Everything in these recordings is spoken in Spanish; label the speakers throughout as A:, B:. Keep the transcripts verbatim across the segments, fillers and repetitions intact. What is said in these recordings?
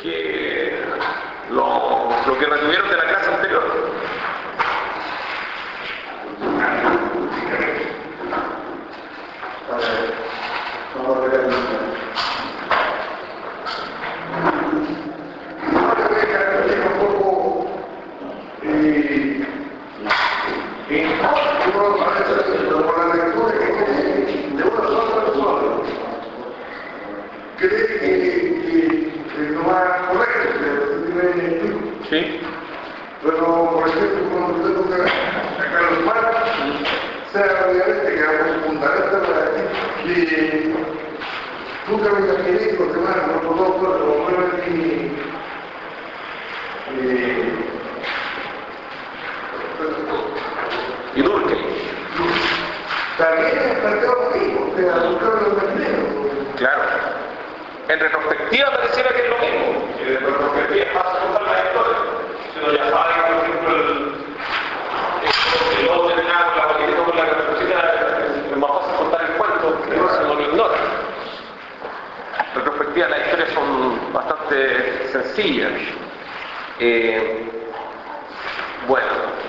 A: que lo, lo que retuvieron de la clase anterior.
B: Vamos a ver.
A: Sí.
B: Pero, por ejemplo, cuando usted toca a Carlos Marx, sea obviamente que algo fundamental para decir que nunca me imaginé que los demás no conozco, lo bueno es que
A: y Durkheim.
B: También es planteado lo mismo, o sea, nunca me lo imaginé.
A: Claro. En retrospectiva pareciera que es lo mismo. En retrospectiva es fácil contar la historia. Si uno ya sabe que, por ejemplo, el, el lobo de nada, la paquetita con la caperucita, es más fácil contar el cuento, que si uno lo ignora. En retrospectiva las historias son bastante sencillas. Eh, bueno.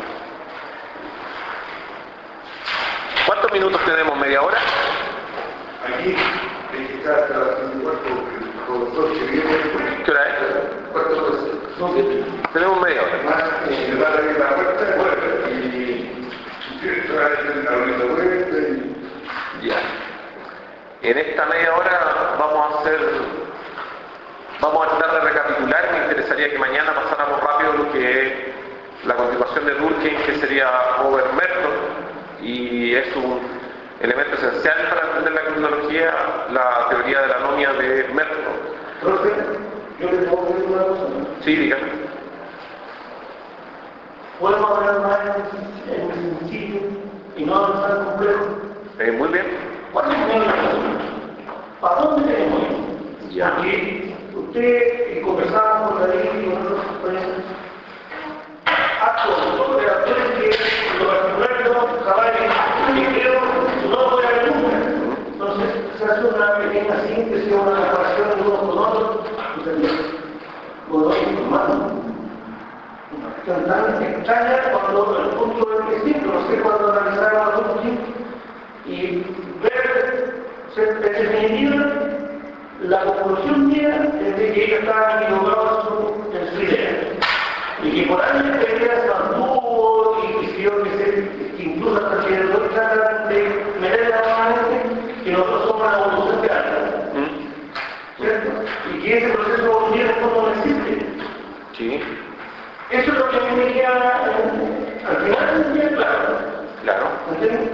A: ¿Cuántos minutos tenemos? ¿Media hora?
B: Aquí hay que estar hasta las veinticuatro, porque el profesor que viene.
A: ¿Qué hora es?
B: ¿Cuántas horas son?
A: Tenemos media hora.
B: Más, eh, va a abrir la puerta de vuelta y se va a abrir la vuelta y...
A: Ya. En esta media hora vamos a hacer, vamos a tratar de recapitular. Me interesaría que mañana pasáramos rápido lo que es la continuación de Durkheim, que sería Robert Merton, y es un elemento esencial para entender la criminología, la teoría de la anomia de Merton.
B: Profe, yo le puedo pedir una cosa.
A: Sí, dígame.
C: Podemos hablar más en el sencillo y no en tan complejo.
A: Eh, muy bien.
C: ¿Cuál es el razón? ¿Para dónde tenemos ir?
A: Ya.
C: Porque usted, y conversamos con David y con otros compañeros, actos, todos los actores que lo particular yo jamás y creo no voy a ver nunca. Entonces se hace una pequeña síntesis, una comparación de unos con otros, y también con otros humanos. Son tan extrañas cuando el punto es distinto, no sé, cuando analizamos a Durkheim y ver, en definitiva, la conclusión mía es de que ellos estaban equivocados en su idea. Y que por años esta idea se mantuvo y decidió que, se, que incluso hasta que el tratan de meter nuevamente que nosotros somos la evolución de algo. ¿Cierto? Y que ese proceso evolutivo en fondo no existe.
A: Sí.
C: Eso es lo que a mí me queda, al final me queda claro.
A: Claro.
C: ¿Entiendes?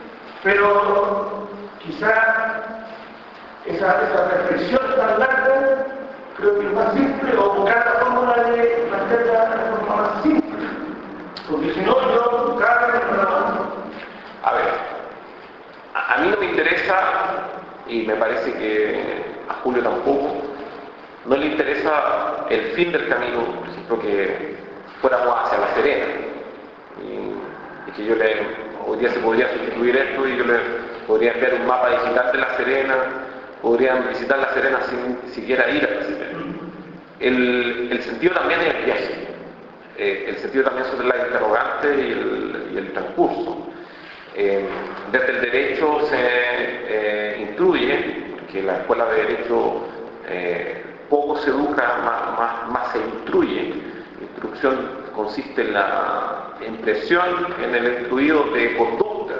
C: Pero quizá esa, esa reflexión tan larga, creo que es más simple, o buscar la fórmula de plantearla de la forma más simple. Porque si no, yo cada vez me la
A: A ver, a, a mí no me interesa, y me parece que a Julio tampoco, no le interesa el fin del camino, por ejemplo, que fuéramos hacia La Serena. Y, y que yo le, hoy día se podría sustituir esto y yo le podría enviar un mapa digital de La Serena, podrían visitar La Serena sin siquiera ir a La Serena. El, el sentido también es el viaje, eh, el sentido también sobre la interrogante y el, y el transcurso. Eh, desde el derecho se eh, instruye, porque la escuela de derecho eh, poco se educa, más, más, más se instruye. Instrucción consiste en la impresión en el instruido de conductas.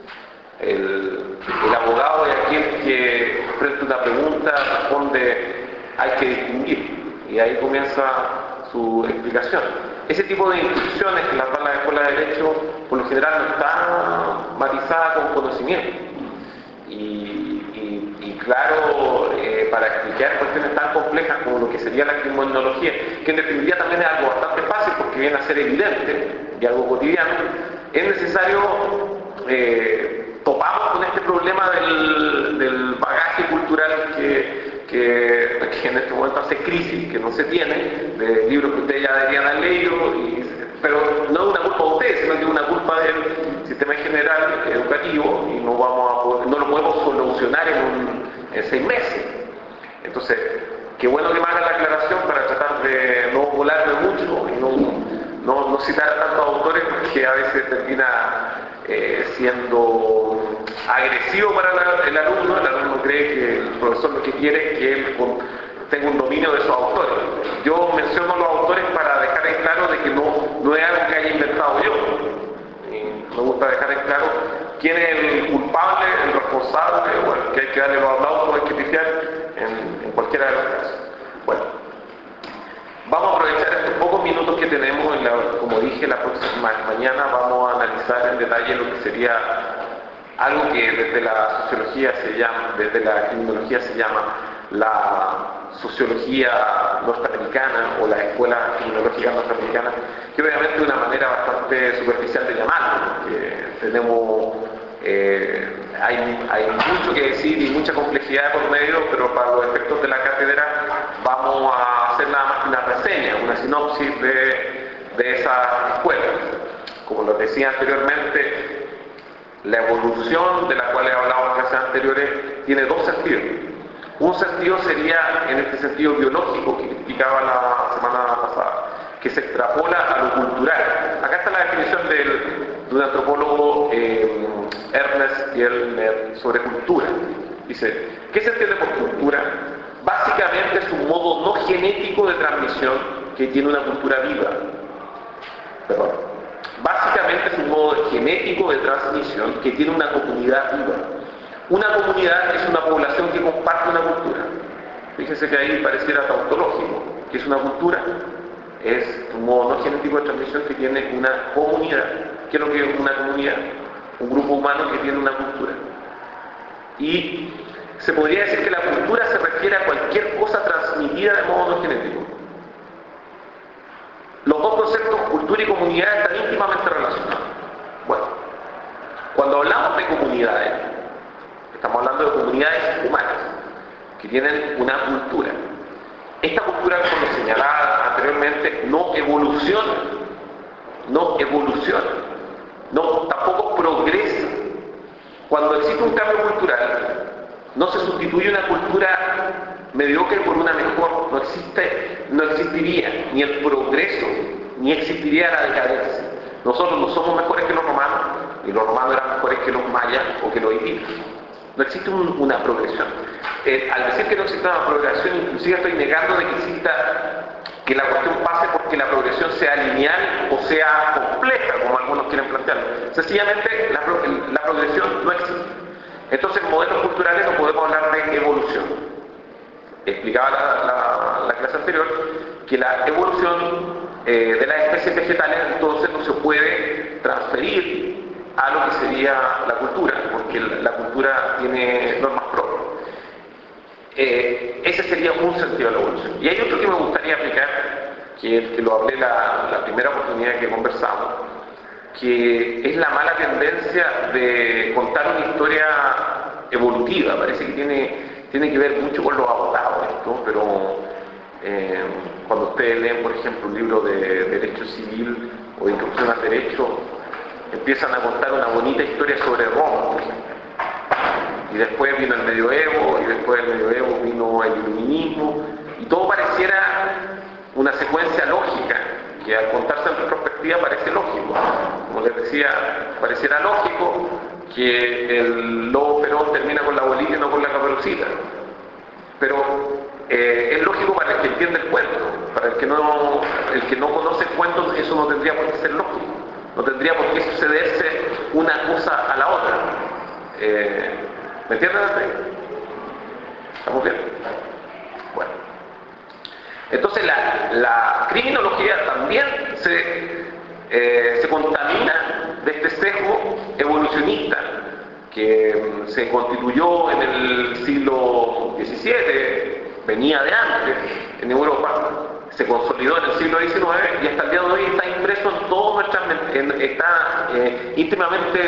A: El, el abogado es aquel que frente a una pregunta responde hay que distinguir, y ahí comienza su explicación. Ese tipo de instrucciones que las dan las escuelas de derecho por lo general no están matizadas con conocimiento. Y, y, y claro, eh, para explicar cuestiones tan complejas como lo que sería la criminología, que en definitiva también es algo bastante fácil porque viene a ser evidente y algo cotidiano, es necesario eh, topamos con este problema del, del bagaje cultural que, que, que en este momento hace crisis, que no se tiene, de libros que ustedes ya deberían haber leído, y, pero no es una culpa de ustedes, sino que es una culpa del sistema en general educativo, y no, vamos a poder, no lo podemos solucionar en, un, en seis meses. Entonces, qué bueno que me hagan la aclaración para no, no citar a tantos autores porque a veces termina eh, siendo agresivo para la, el alumno. El alumno cree que el profesor lo que quiere es que él con, tenga un dominio de esos autores. Yo menciono los autores para dejar en claro de que no, no es algo que haya inventado yo. Y me gusta dejar en claro quién es el culpable, el responsable, o el que hay que darle los aplausos, hay que pifiar en, en cualquiera de los casos. Bueno, vamos a aprovechar estos pocos minutos que tenemos, en la, como dije, la próxima mañana vamos a analizar en detalle lo que sería algo que desde la sociología se llama, desde la criminología se llama la sociología norteamericana o las escuelas criminológicas norteamericanas, que obviamente es una manera bastante superficial de llamarlo, porque tenemos, eh, hay, hay mucho que decir y mucha complejidad por medio, pero para los efectos de la cátedra vamos a hacer nada más que una reseña, una sinopsis de, de esas escuelas. Como lo decía anteriormente, la evolución de la cual he hablado en clases anteriores tiene dos sentidos. Un sentido sería en este sentido biológico que explicaba la semana pasada, que se extrapola a lo cultural. Acá está la definición del, de un antropólogo, eh, Ernest Gellner, sobre cultura. Dice, ¿qué se entiende por cultura? Básicamente es un modo no genético de transmisión que tiene una cultura viva. Perdón. Básicamente es un modo genético de transmisión que tiene una comunidad viva. Una comunidad es una población que comparte una cultura. Fíjense que ahí pareciera tautológico. ¿Qué es una cultura? Es un modo no genético de transmisión que tiene una comunidad. ¿Qué es lo que es una comunidad? Un grupo humano que tiene una cultura. Y se podría decir que la cultura se refiere a cualquier cosa transmitida de modo no genético. Los dos conceptos, cultura y comunidad, están íntimamente relacionados. Bueno, cuando hablamos de comunidades, estamos hablando de comunidades humanas que tienen una cultura. Esta cultura, como señalaba anteriormente, no evoluciona, no evoluciona, no, tampoco progresa. Cuando existe un cambio cultural, no se sustituye una cultura mediocre por una mejor, no existe, no existiría ni el progreso, ni existiría la decadencia. Nosotros no somos mejores que los romanos, ni los romanos eran mejores que los mayas o que los hititas. No existe un, una progresión. Eh, al decir que no existe una progresión, inclusive estoy negando de que exista, que la cuestión pase porque la progresión sea lineal o sea compleja, como algunos quieren plantearlo. Sencillamente la, la progresión no existe. Entonces en modelos culturales no podemos hablar de evolución. Explicaba la, la, la clase anterior que la evolución eh, de las especies vegetales entonces no se puede transferir a lo que sería la cultura, porque la, la cultura tiene normas propias. Eh, ese sería un sentido de la evolución. Y hay otro que me gustaría aplicar, que, que lo hablé la, la primera oportunidad que conversamos, que es la mala tendencia de contar una historia evolutiva. Parece que tiene, tiene que ver mucho con los abogados esto, pero eh, cuando ustedes leen, por ejemplo, un libro de Derecho Civil o de Introducción al Derecho, empiezan a contar una bonita historia sobre Roma, por ejemplo. Y después vino el medioevo, y después del medioevo vino el iluminismo, y todo pareciera una secuencia lógica, que al contarse en retrospectiva parece lógico. Como les decía, pareciera lógico que el lobo Perón termina con la bolita y no con la Caperucita. Pero eh, es lógico para el que entiende el cuento. Para el que no, el que no conoce el cuento, eso no tendría por qué ser lógico. No tendría por qué sucederse una cosa a la otra. Eh, ¿Me entienden hasta ahí? ¿Estamos bien? Bueno. Entonces la, la criminología también se, eh, se contamina de este sesgo evolucionista que se constituyó en el siglo diecisiete, venía de antes en Europa, se consolidó en el siglo diecinueve y hasta el día de hoy está impreso en todas nuestras, en, está eh, íntimamente,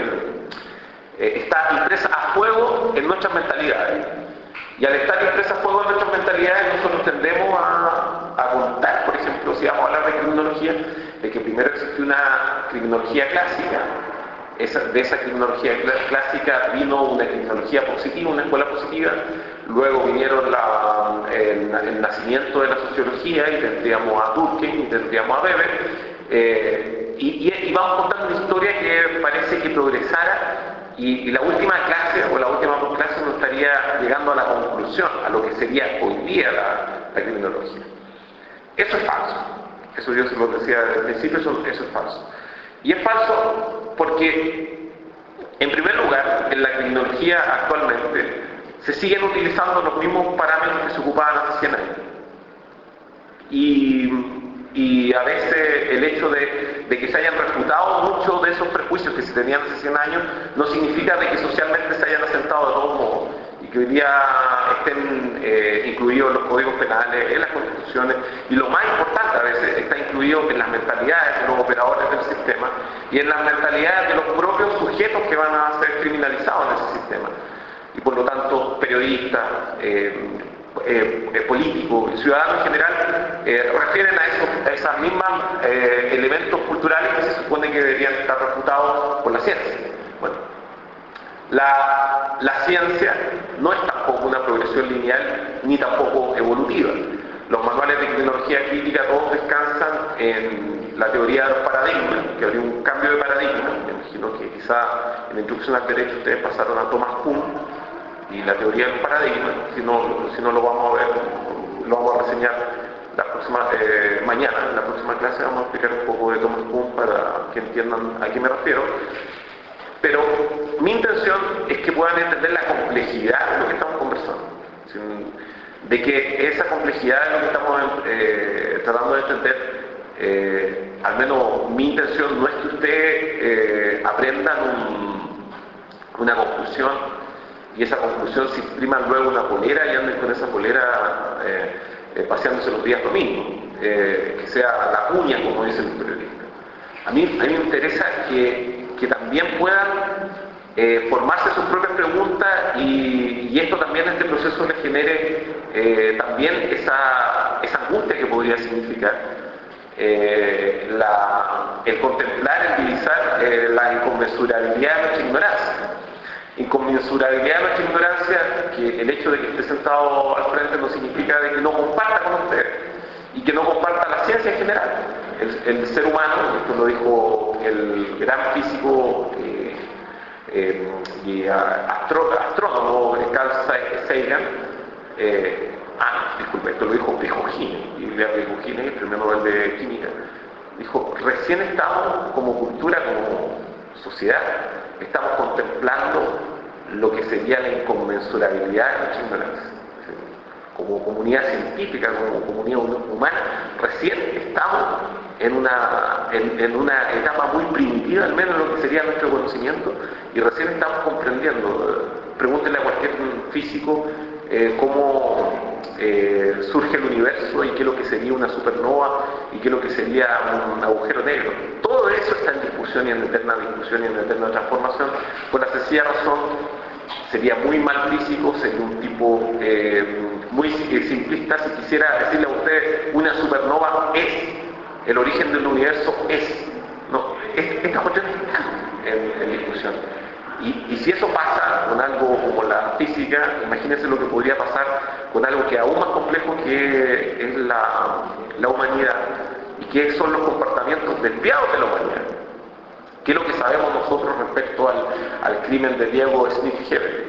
A: eh, está impresa a fuego en nuestras mentalidades. Y al estar impresa a fuego en nuestras mentalidades, nosotros tendemos a, a contar, por ejemplo, si vamos a hablar de criminología, de que primero existe una criminología clásica. Esa, de esa criminología clásica vino una criminología positiva, una escuela positiva, luego vinieron la, el, el nacimiento de la sociología y tendríamos a Durkheim y tendríamos a Weber, Eh, y, y, y vamos contando una historia que parece que progresara y, y la última clase o la última clase nos estaría llegando a la conclusión, a lo que sería hoy día la, la criminología. Eso es falso. Eso yo se lo decía desde el principio, eso, eso es falso. Y es falso porque, en primer lugar, en la criminología actualmente se siguen utilizando los mismos parámetros que se ocupaban hace cien años. Y, y a veces el hecho de, de que se hayan refutado muchos de esos prejuicios que se tenían hace cien años no significa de que socialmente se hayan asentado de todos modos y que hoy día estén eh, incluidos en los códigos penales, en las constituciones, y lo más importante a veces está incluido en las mentalidades de los operadores del sistema y en las mentalidades de los propios sujetos que van a ser criminalizados en ese sistema. Y por lo tanto, periodistas, eh, eh, eh, políticos y ciudadanos en general eh, refieren a, esos, a esas mismas eh, elementos culturales que se supone que deberían estar refutados por la ciencia. Bueno, la, la ciencia no es tampoco una progresión lineal ni tampoco evolutiva. Los manuales de criminología crítica todos descansan en la teoría de los paradigmas, que habría un cambio de paradigma. Me imagino que quizá en la introducción al derecho ustedes pasaron a Thomas Kuhn y la teoría del paradigma. Si no, si no lo vamos a ver, lo vamos a reseñar la próxima, eh, mañana. En la próxima clase vamos a explicar un poco de Thomas Kuhn para que entiendan a qué me refiero. Pero mi intención es que puedan entender la complejidad de lo que estamos conversando. De que esa complejidad de lo que estamos eh, tratando de entender, eh, al menos mi intención no es que ustedes eh, aprendan un, una conclusión y esa conclusión se impriman luego una polera y anden con esa polera eh, eh, paseándose los días domingos, eh, que sea la cuña, como dicen los periodistas. A mí, a mí me interesa que, que también puedan eh, formarse sus propias preguntas y, y esto también, este proceso les genere eh, también esa, esa angustia que podría significar eh, la, el contemplar, el divisar eh, la inconmensurabilidad de nuestra ignorancia. Inconmensurabilidad de nuestra ignorancia, que el hecho de que esté sentado al frente no significa de que no comparta con ustedes y que no comparta la ciencia en general. El, el ser humano, esto lo dijo el gran físico eh, eh, y astro, astrónomo Carl Sagan, eh, ah, disculpe, esto lo dijo Prigogine, y Prigogine, el premio Nobel de Química, dijo, recién estamos como cultura, como sociedad, estamos contemplando lo que sería la inconmensurabilidad de nuestra ignorancia. Como comunidad científica, como comunidad humana, recién estamos en una, en, en una etapa muy primitiva, al menos lo que sería nuestro conocimiento, y recién estamos comprendiendo. Pregúntenle a cualquier físico eh, cómo eh, surge el universo y qué es lo que sería una supernova y qué es lo que sería un agujero negro. Todo eso está en discusión y en eterna discusión y en eterna transformación, por la sencilla razón, sería muy mal físico, sería un tipo eh, muy simplista si quisiera decirle a usted una supernova es, el origen del universo es. No, es, esta cuestión está en, en discusión. Y, y si eso pasa con algo como la física, imagínense lo que podría pasar con algo que es aún más complejo, que es la, la humanidad, y que son los comportamientos desviados de la humanidad. ¿Qué es lo que sabemos nosotros respecto al, al crimen de Diego Smith-Hebel?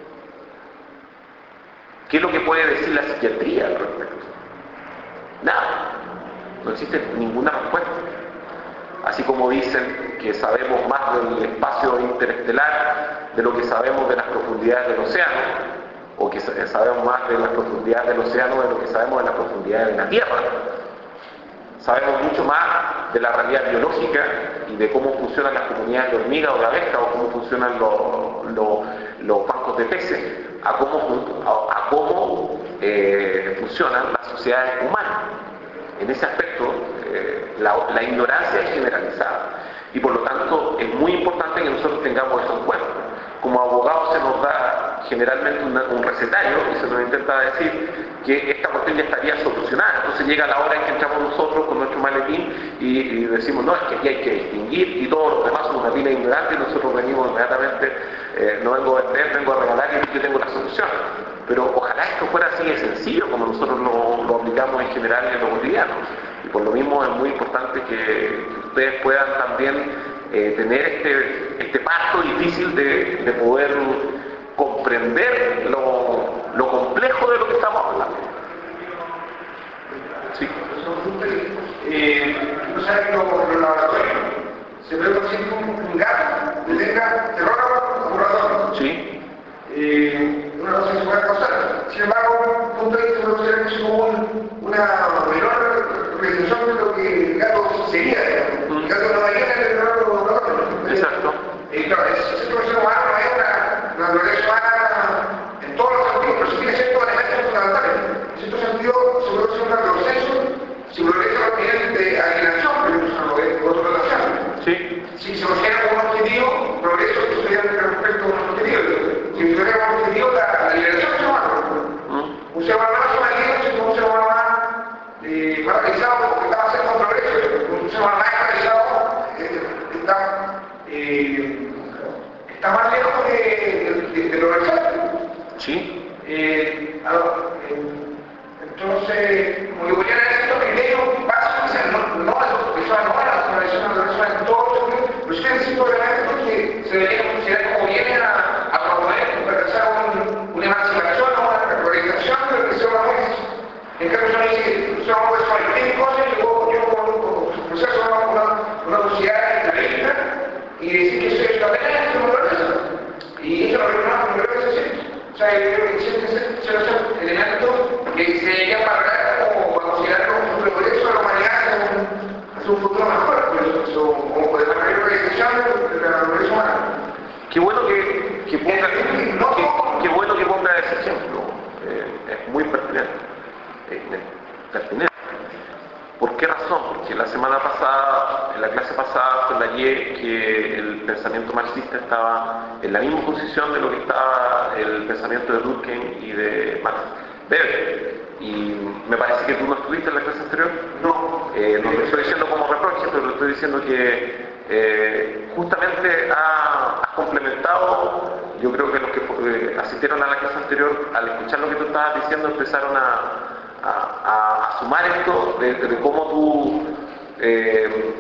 A: ¿Qué es lo que puede decir la psiquiatría al respecto? Nada. No existe ninguna respuesta. Así como dicen que sabemos más del espacio interestelar de lo que sabemos de las profundidades del océano, o que sabemos más de las profundidades del océano de lo que sabemos de las profundidades de la Tierra. Sabemos mucho más de la realidad biológica y de cómo funcionan las comunidades de hormigas o de abejas, o cómo funcionan los, los, los bancos de peces, a cómo, a, a cómo eh, funcionan las sociedades humanas. En ese aspecto, eh, la, la ignorancia es generalizada y por lo tanto es muy importante que nosotros tengamos eso en cuenta. Como abogados se nos da generalmente una, un recetario y se nos intenta decir que esta cuestión ya estaría solucionada. Entonces llega la hora en que entramos nosotros con nuestro maletín y, y decimos, no, es que aquí hay que distinguir y todos los demás son una pila ignorante y nosotros venimos inmediatamente, eh, no vengo a vender, vengo a regalar y yo tengo la solución. Pero ojalá esto fuera así de sencillo como nosotros lo, lo aplicamos en general en lo cotidiano. por lo mismo es muy importante que, que ustedes puedan también eh, tener este, este paso difícil de, de poder comprender lo, lo complejo de lo que estamos hablando. Sí.
B: Eh, no saben que los laboratorios se ve así como un gato que tenga terror a laboratorio.
A: Sí.
B: Eh, una cosa que se puede causar. Sin embargo, un punto de vista no sería como un, una menor representación de lo que el gato sería. Mm. El gato no varía en el terror a laboratorio.
A: Exacto.
B: Eh, claro, esa situación humana no hay una naturaleza humana en todos los sentidos, pero sí tiene ciertos elementos fundamentales. En cierto sentido, se puede hacer un retroceso, se progresa a nivel de alienación, pero eso no es por otra relación.
A: Sí.
B: Si se considera como un objetivo, progreso que sería respecto a un objetivo. Si se considera como un objetivo, la, la liberación del ser humano. Mm. Un ser humano más humanizo, sino un ser humano más, eh, más realizado, porque está más cerca de un progreso. Un ser humano más realizado eh, está, eh, está más lejos de, de, de lo realizado.
A: Sí.
B: Eh, ahora, eh, entonces, como que podrían haber estos criterios básicos, o sea, no, no, eso no es la tradición de la persona en todo esto, pero sí necesito elementos que se deberían considerar como vienen a, a proponer, para realizar un, una emancipación o una regularización de lo que se llama juez. En cambio, yo me dice que se llama juez sobre qué cosas, yo yo como proceso una, una sociedad capitalista y decir que eso es la pena es una naturaleza. Y eso es lo que no es naturaleza. O sea, yo creo que existen ciertos elementos que se deberían valorar como para considerar como un progreso de la humanidad hacia un futuro mejor, pues, o como de la mayor organización de la naturaleza humana.
A: Qué bueno que, que ponga, qué, qué bueno que ponga ese ejemplo. Eh, es muy pertinente. Eh, pertinente. ¿Por qué razón? Porque la semana pasada, en la clase pasada, fallé que el pensamiento marxista estaba en la misma posición de lo que estaba el pensamiento de Durkheim y de Max Weber. Y me parece que tú no estuviste en la clase anterior.
B: No.
A: Eh, no lo estoy diciendo como reproche, pero lo estoy diciendo que eh, justamente ha, ha complementado. Yo creo que los que eh, asistieron a la clase anterior, al escuchar lo que tú estabas diciendo, empezaron a A, a, a sumar esto de, de cómo tú, eh,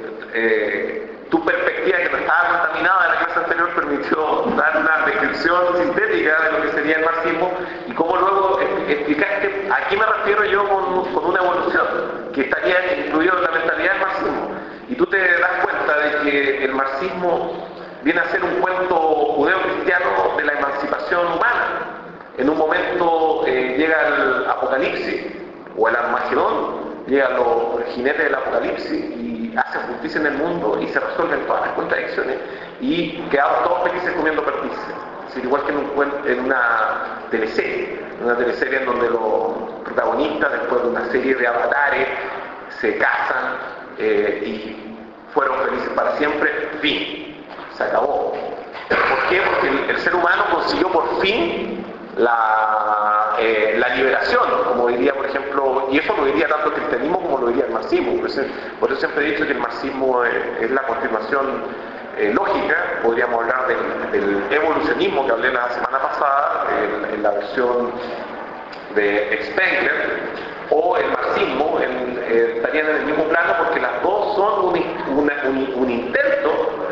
A: eh, tu perspectiva que no estaba contaminada de la clase anterior permitió dar una descripción sintética de lo que sería el marxismo y cómo luego explicaste a qué me refiero yo con, con una evolución que estaría incluido en la mentalidad del marxismo. Y tú te das cuenta de que el marxismo viene a ser un cuento judeo-cristiano de la emancipación humana. En un momento eh, llega el apocalipsis o el Armagedón, llegan los jinetes del apocalipsis y hacen justicia en el mundo y se resuelven todas las contradicciones y quedamos todos felices comiendo perdices. Es decir, igual que en, un, en una teleserie, una teleserie en donde los protagonistas, después de una serie de avatares, se casan eh, y fueron felices para siempre, fin, se acabó. ¿Por qué? Porque el, el ser humano consiguió por fin La, eh, la liberación, como diría, por ejemplo, y eso lo diría tanto el cristianismo como lo diría el marxismo. Por eso, por eso siempre he dicho que el marxismo es, es la continuación eh, lógica. Podríamos hablar del, del evolucionismo que hablé la semana pasada, en, en la versión de Spengler, o el marxismo, en, eh, estarían en el mismo plano porque las dos son un, una, un, un intento.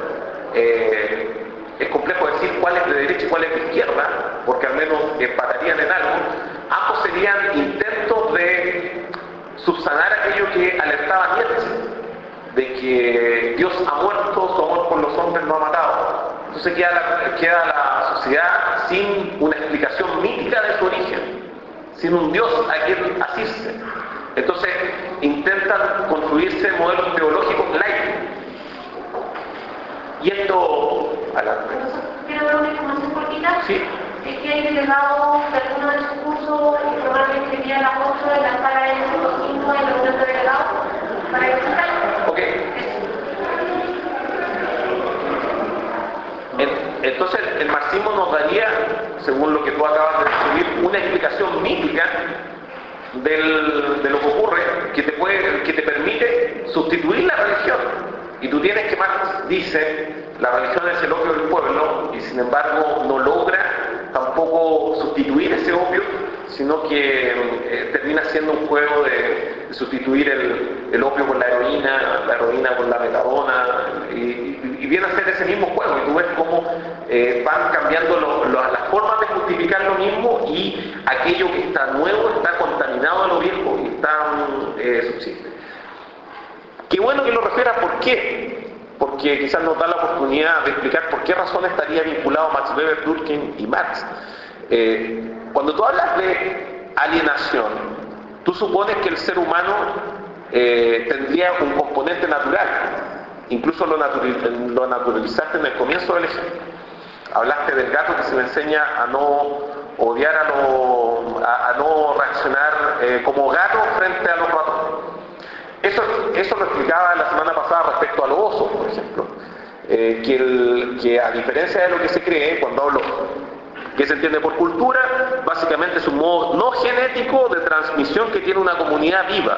A: Eh, Es complejo decir cuál es de derecha y cuál es de izquierda, porque al menos empatarían en algo. Ambos serían intentos de subsanar aquello que alertaba Nietzsche, de que Dios ha muerto, su amor por los hombres no ha matado. Entonces queda la, queda la sociedad sin una explicación mítica de su origen, sin un Dios a quien asirse. Entonces intentan construirse modelos teológicos laicos. Y esto... Adelante.
D: Quiero dar una información cortita.
A: Sí.
D: Es que hay delegado de alguno de sus cursos y probablemente sería la ocho de la sala de cinco de los otros delegados para que se
A: Ok. Entonces el marxismo nos daría, según lo que tú acabas de describir, una explicación mítica del, de lo que ocurre que te, puede, que te permite sustituir la religión. Y tú tienes que, Marx dice, la religión es el opio del pueblo y sin embargo no logra tampoco sustituir ese opio, sino que eh, termina siendo un juego de, de sustituir el, el opio por la heroína, la heroína por la metadona, y, y, y viene a ser ese mismo juego, y tú ves cómo eh, van cambiando lo, lo, las formas de justificar lo mismo, y aquello que está nuevo está contaminado a lo viejo y está eh, subsiste. Qué bueno que lo refiera, ¿por qué? Porque quizás nos da la oportunidad de explicar por qué razón estaría vinculado Max Weber, Durkheim y Marx. Eh, cuando tú hablas de alienación, tú supones que el ser humano eh, tendría un componente natural, incluso lo, natural, lo naturalizaste en el comienzo del ejemplo. Hablaste del gato que se le enseña a no odiar, a no, a, a no reaccionar eh, como gato frente a los ratones. Eso, eso lo explicaba la semana pasada respecto a los osos, por ejemplo, eh, que, el, que a diferencia de lo que se cree, cuando hablo que se entiende por cultura, básicamente es un modo no genético de transmisión que tiene una comunidad viva.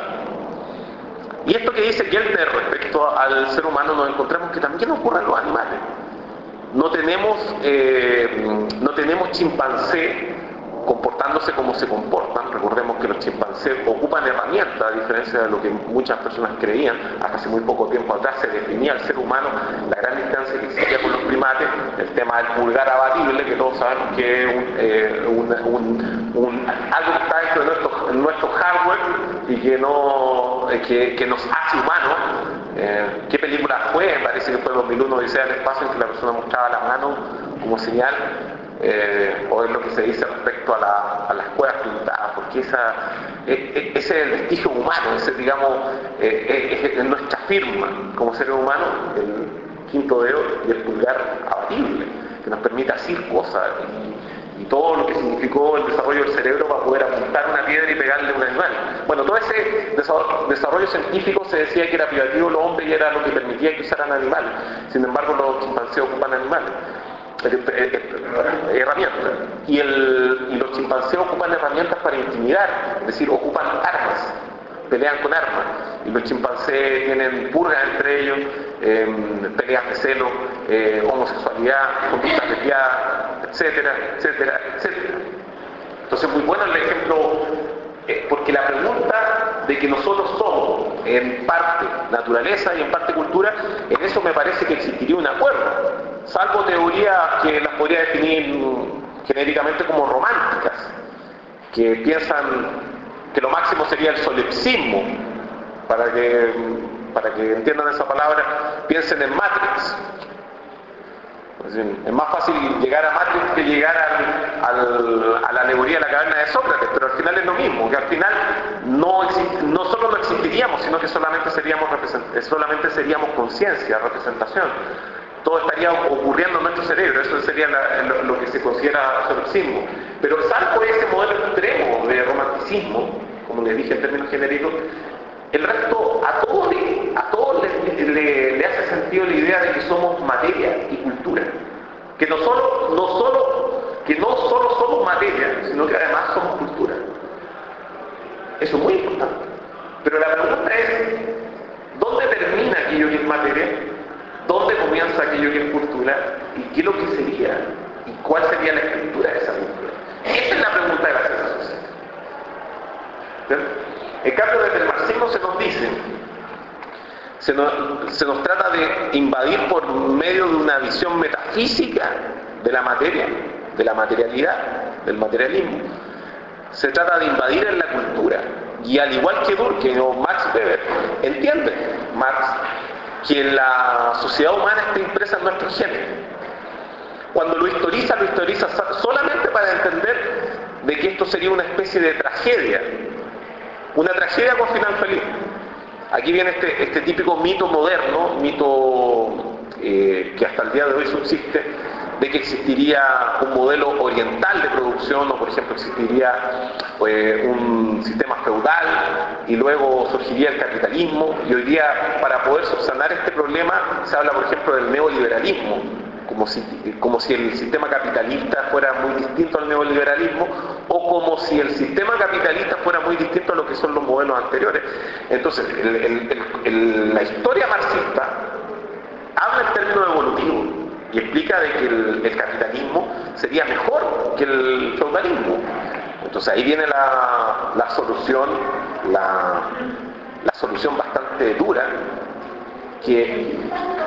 A: Y esto que dice Geltner respecto al ser humano, nos encontramos que también ocurre en los animales. No tenemos, eh, no tenemos chimpancé comportándose como se comportan. Recordemos que los chimpancés ocupan herramientas, a diferencia de lo que muchas personas creían. Hasta hace muy poco tiempo atrás se definía al ser humano la gran distancia que existía con los primates, el tema del pulgar abatible, que todos sabemos que es un, eh, un, un, un, algo que está dentro de nuestro, nuestro hardware y que, no, eh, que, que nos hace humanos. Eh, ¿Qué película fue? Parece que fue dos mil uno, Odisea del Espacio, en que la persona mostraba la mano como señal. Eh, o es lo que se dice respecto a, la, a las cuevas pintadas, porque esa, eh, ese es el vestigio humano, ese, digamos, eh, es, es nuestra firma como seres humanos, el quinto dedo y el pulgar abatible, que nos permite hacer cosas, y, y todo lo que significó el desarrollo del cerebro para poder apuntar una piedra y pegarle a un animal. Bueno, todo ese desarrollo, desarrollo científico se decía que era privativo de los hombres y era lo que permitía que usaran animales. Sin embargo, los chimpancés ocupan animales. herramientas, y, el, y los chimpancés ocupan herramientas para intimidar, es decir, ocupan armas, pelean con armas, y los chimpancés tienen purgas entre ellos, eh, peleas de celo, eh, homosexualidad, conductas desviadas, etcétera, etcétera, etcétera. Entonces, muy bueno el ejemplo, eh, porque la pregunta de que nosotros somos en parte naturaleza y en parte cultura, en eso me parece que existiría un acuerdo, salvo teorías que las podría definir genéricamente como románticas, que piensan que lo máximo sería el solipsismo. Para que, para que entiendan esa palabra, piensen en Matrix. Es más fácil llegar a Matrix que llegar al, al, a la alegoría de la caverna de Sócrates, pero al final es lo mismo, que al final no, exist, no solo no existiríamos, sino que solamente seríamos, solamente seríamos conciencia, representación. Todo estaría ocurriendo en nuestro cerebro, eso sería la, lo, lo que se considera solipsismo. Pero salvo ese modelo extremo de romanticismo, como les dije en términos genéricos, el resto a todos, a todos le, le, le hace sentido la idea de que somos materia y cultura. Que no solo, no solo, que no solo somos materia, sino que además somos cultura. Eso es muy importante. Pero la pregunta es, ¿dónde termina aquello que es materia? ¿Dónde comienza aquello que es cultura? ¿Y qué es lo que sería? ¿Y cuál sería la estructura de esa cultura? Esa es la pregunta de la ciencia social. ¿Sí? En cambio, desde el marxismo se nos dice, se nos, se nos trata de invadir por medio de una visión metafísica de la materia, de la materialidad, del materialismo. Se trata de invadir en la cultura. Y al igual que Durkheim o Max Weber, entiende Marx que la sociedad humana está impresa en nuestros genes. Cuando lo historiza, lo historiza solamente para entender de que esto sería una especie de tragedia. Una tragedia con final feliz. Aquí viene este, este típico mito moderno, mito eh, que hasta el día de hoy subsiste, de que existiría un modelo oriental de producción, o por ejemplo existiría eh, un sistema feudal y luego surgiría el capitalismo, y hoy día para poder subsanar este problema se habla por ejemplo del neoliberalismo, como si, como si el sistema capitalista fuera muy distinto al neoliberalismo, o como si el sistema capitalista fuera muy distinto a lo que son los modelos anteriores. Entonces, el, el, el, el, la historia marxista habla en términos evolutivos y explica de que el, el capitalismo sería mejor que el feudalismo. Entonces ahí viene la, la solución, la, la solución bastante dura, que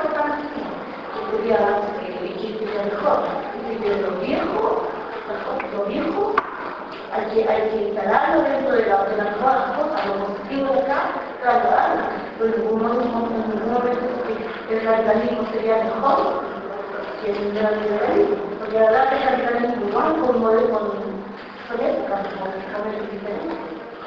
E: hay que, hay que instalarlo dentro de la, de las nuevas cosas, lo positivo de acá, trasladarlo. Pero en ningún momento que el capitalismo sería mejor que el neoliberalismo, porque la verdad es que el capitalismo igual con un modelo con épocas, con el diferente.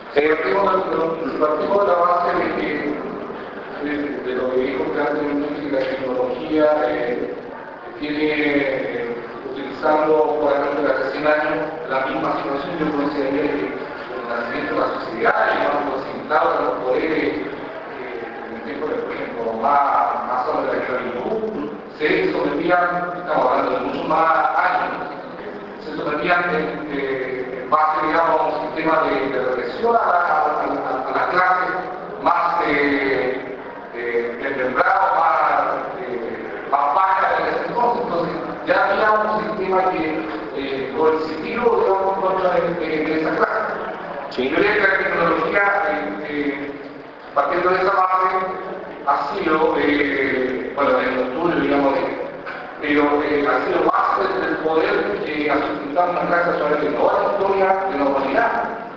B: Partimos de la base de que de, de lo que dijo que antes en la tecnología eh, tiene eh, utilizando probablemente de hace cien años la misma situación. Yo consideraría que el nacimiento de la sociedad, digamos, los instados de los poderes eh, en el tiempo, por ejemplo, más, más sobre la esclavitud, se sometían, estamos hablando de muchos más años, se sometían en, en base, digamos, a un sistema de, de represión a la, a, a, a la clase más eh, eh, desmembrado, más, eh, más baja en ese entonces. Entonces, ya había un sistema que eh, coercitivo, digamos, contra de, de, de esa clase. Sí. Yo diría que la tecnología, eh, eh, partiendo de esa base, ha sido, eh, bueno, en el estudio, digamos, de, pero eh, ha sido base del poder que ha sustentado una clase sobre la historia de la humanidad.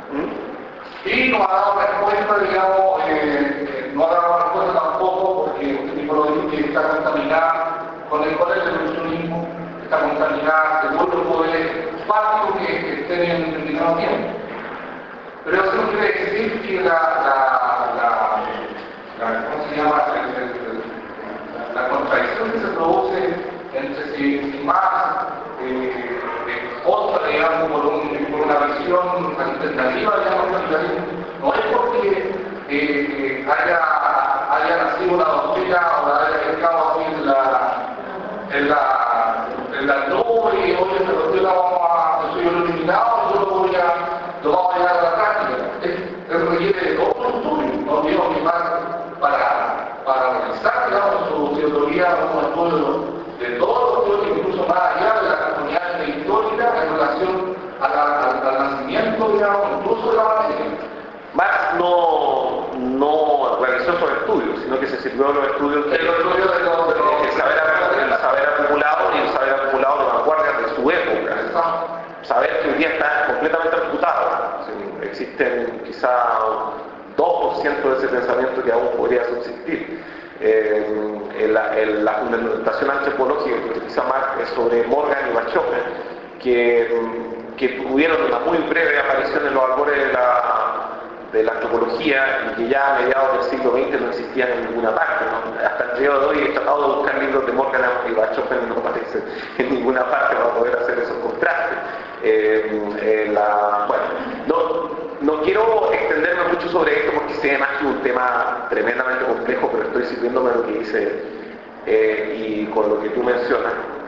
B: ¿Mm? Y no ha dado respuesta, digamos, eh, no ha dado respuesta tampoco, porque este tipo de ley que está contaminada con el poder del evolucionismo, está contaminada según los poderes fácticos que, que estén en un determinado tiempo. Pero eso no quiere decir que la, la, la, la ¿cómo se llama? El, el, el, la contradicción que se produce entre si más eh, eh, otra, digamos, por, un, por una visión alternativa, digamos, del capitalismo, no es porque eh, haya, haya nacido una doctrina o la haya dejado así en la, en la, en la nube y oye, esta doctrina vamos a, yo soy el iluminado, yo lo voy a, lo vamos a llevar a la práctica. Es, es requiere de todo un estudio, no digo que más para, para realizar, digamos, su teoría como estudio de todos los estudios, incluso más allá de la comunidad histórica en relación a la, al, al nacimiento, digamos, incluso de la materia.
A: Marx no, no realizó esos estudios, sino que se sirvió de los estudios de,
B: el, estudio de los, de los,
A: el, saber, el saber acumulado y el saber acumulado de vanguardia de su época.
B: Exacto.
A: Saber que hoy día está completamente refutado. Sí, existen quizá dos por ciento de ese pensamiento que aún podría subsistir. Eh, el, el, la fundamentación antropológica que utiliza Marx es sobre Morgan y Bachofen, que, que tuvieron una muy breve aparición en los albores de la, de la antropología y que ya a mediados del siglo veinte no existían en ninguna parte, ¿no? Hasta el día de hoy he tratado de buscar libros de Morgan y Bachofen y no aparecen en ninguna parte para poder hacer esos contrastes. Eh, eh, la, bueno, no, no quiero extenderme mucho sobre esto porque sé más que un tema tremendamente complejo, pero estoy sirviéndome de lo que dice eh, y con lo que tú mencionas.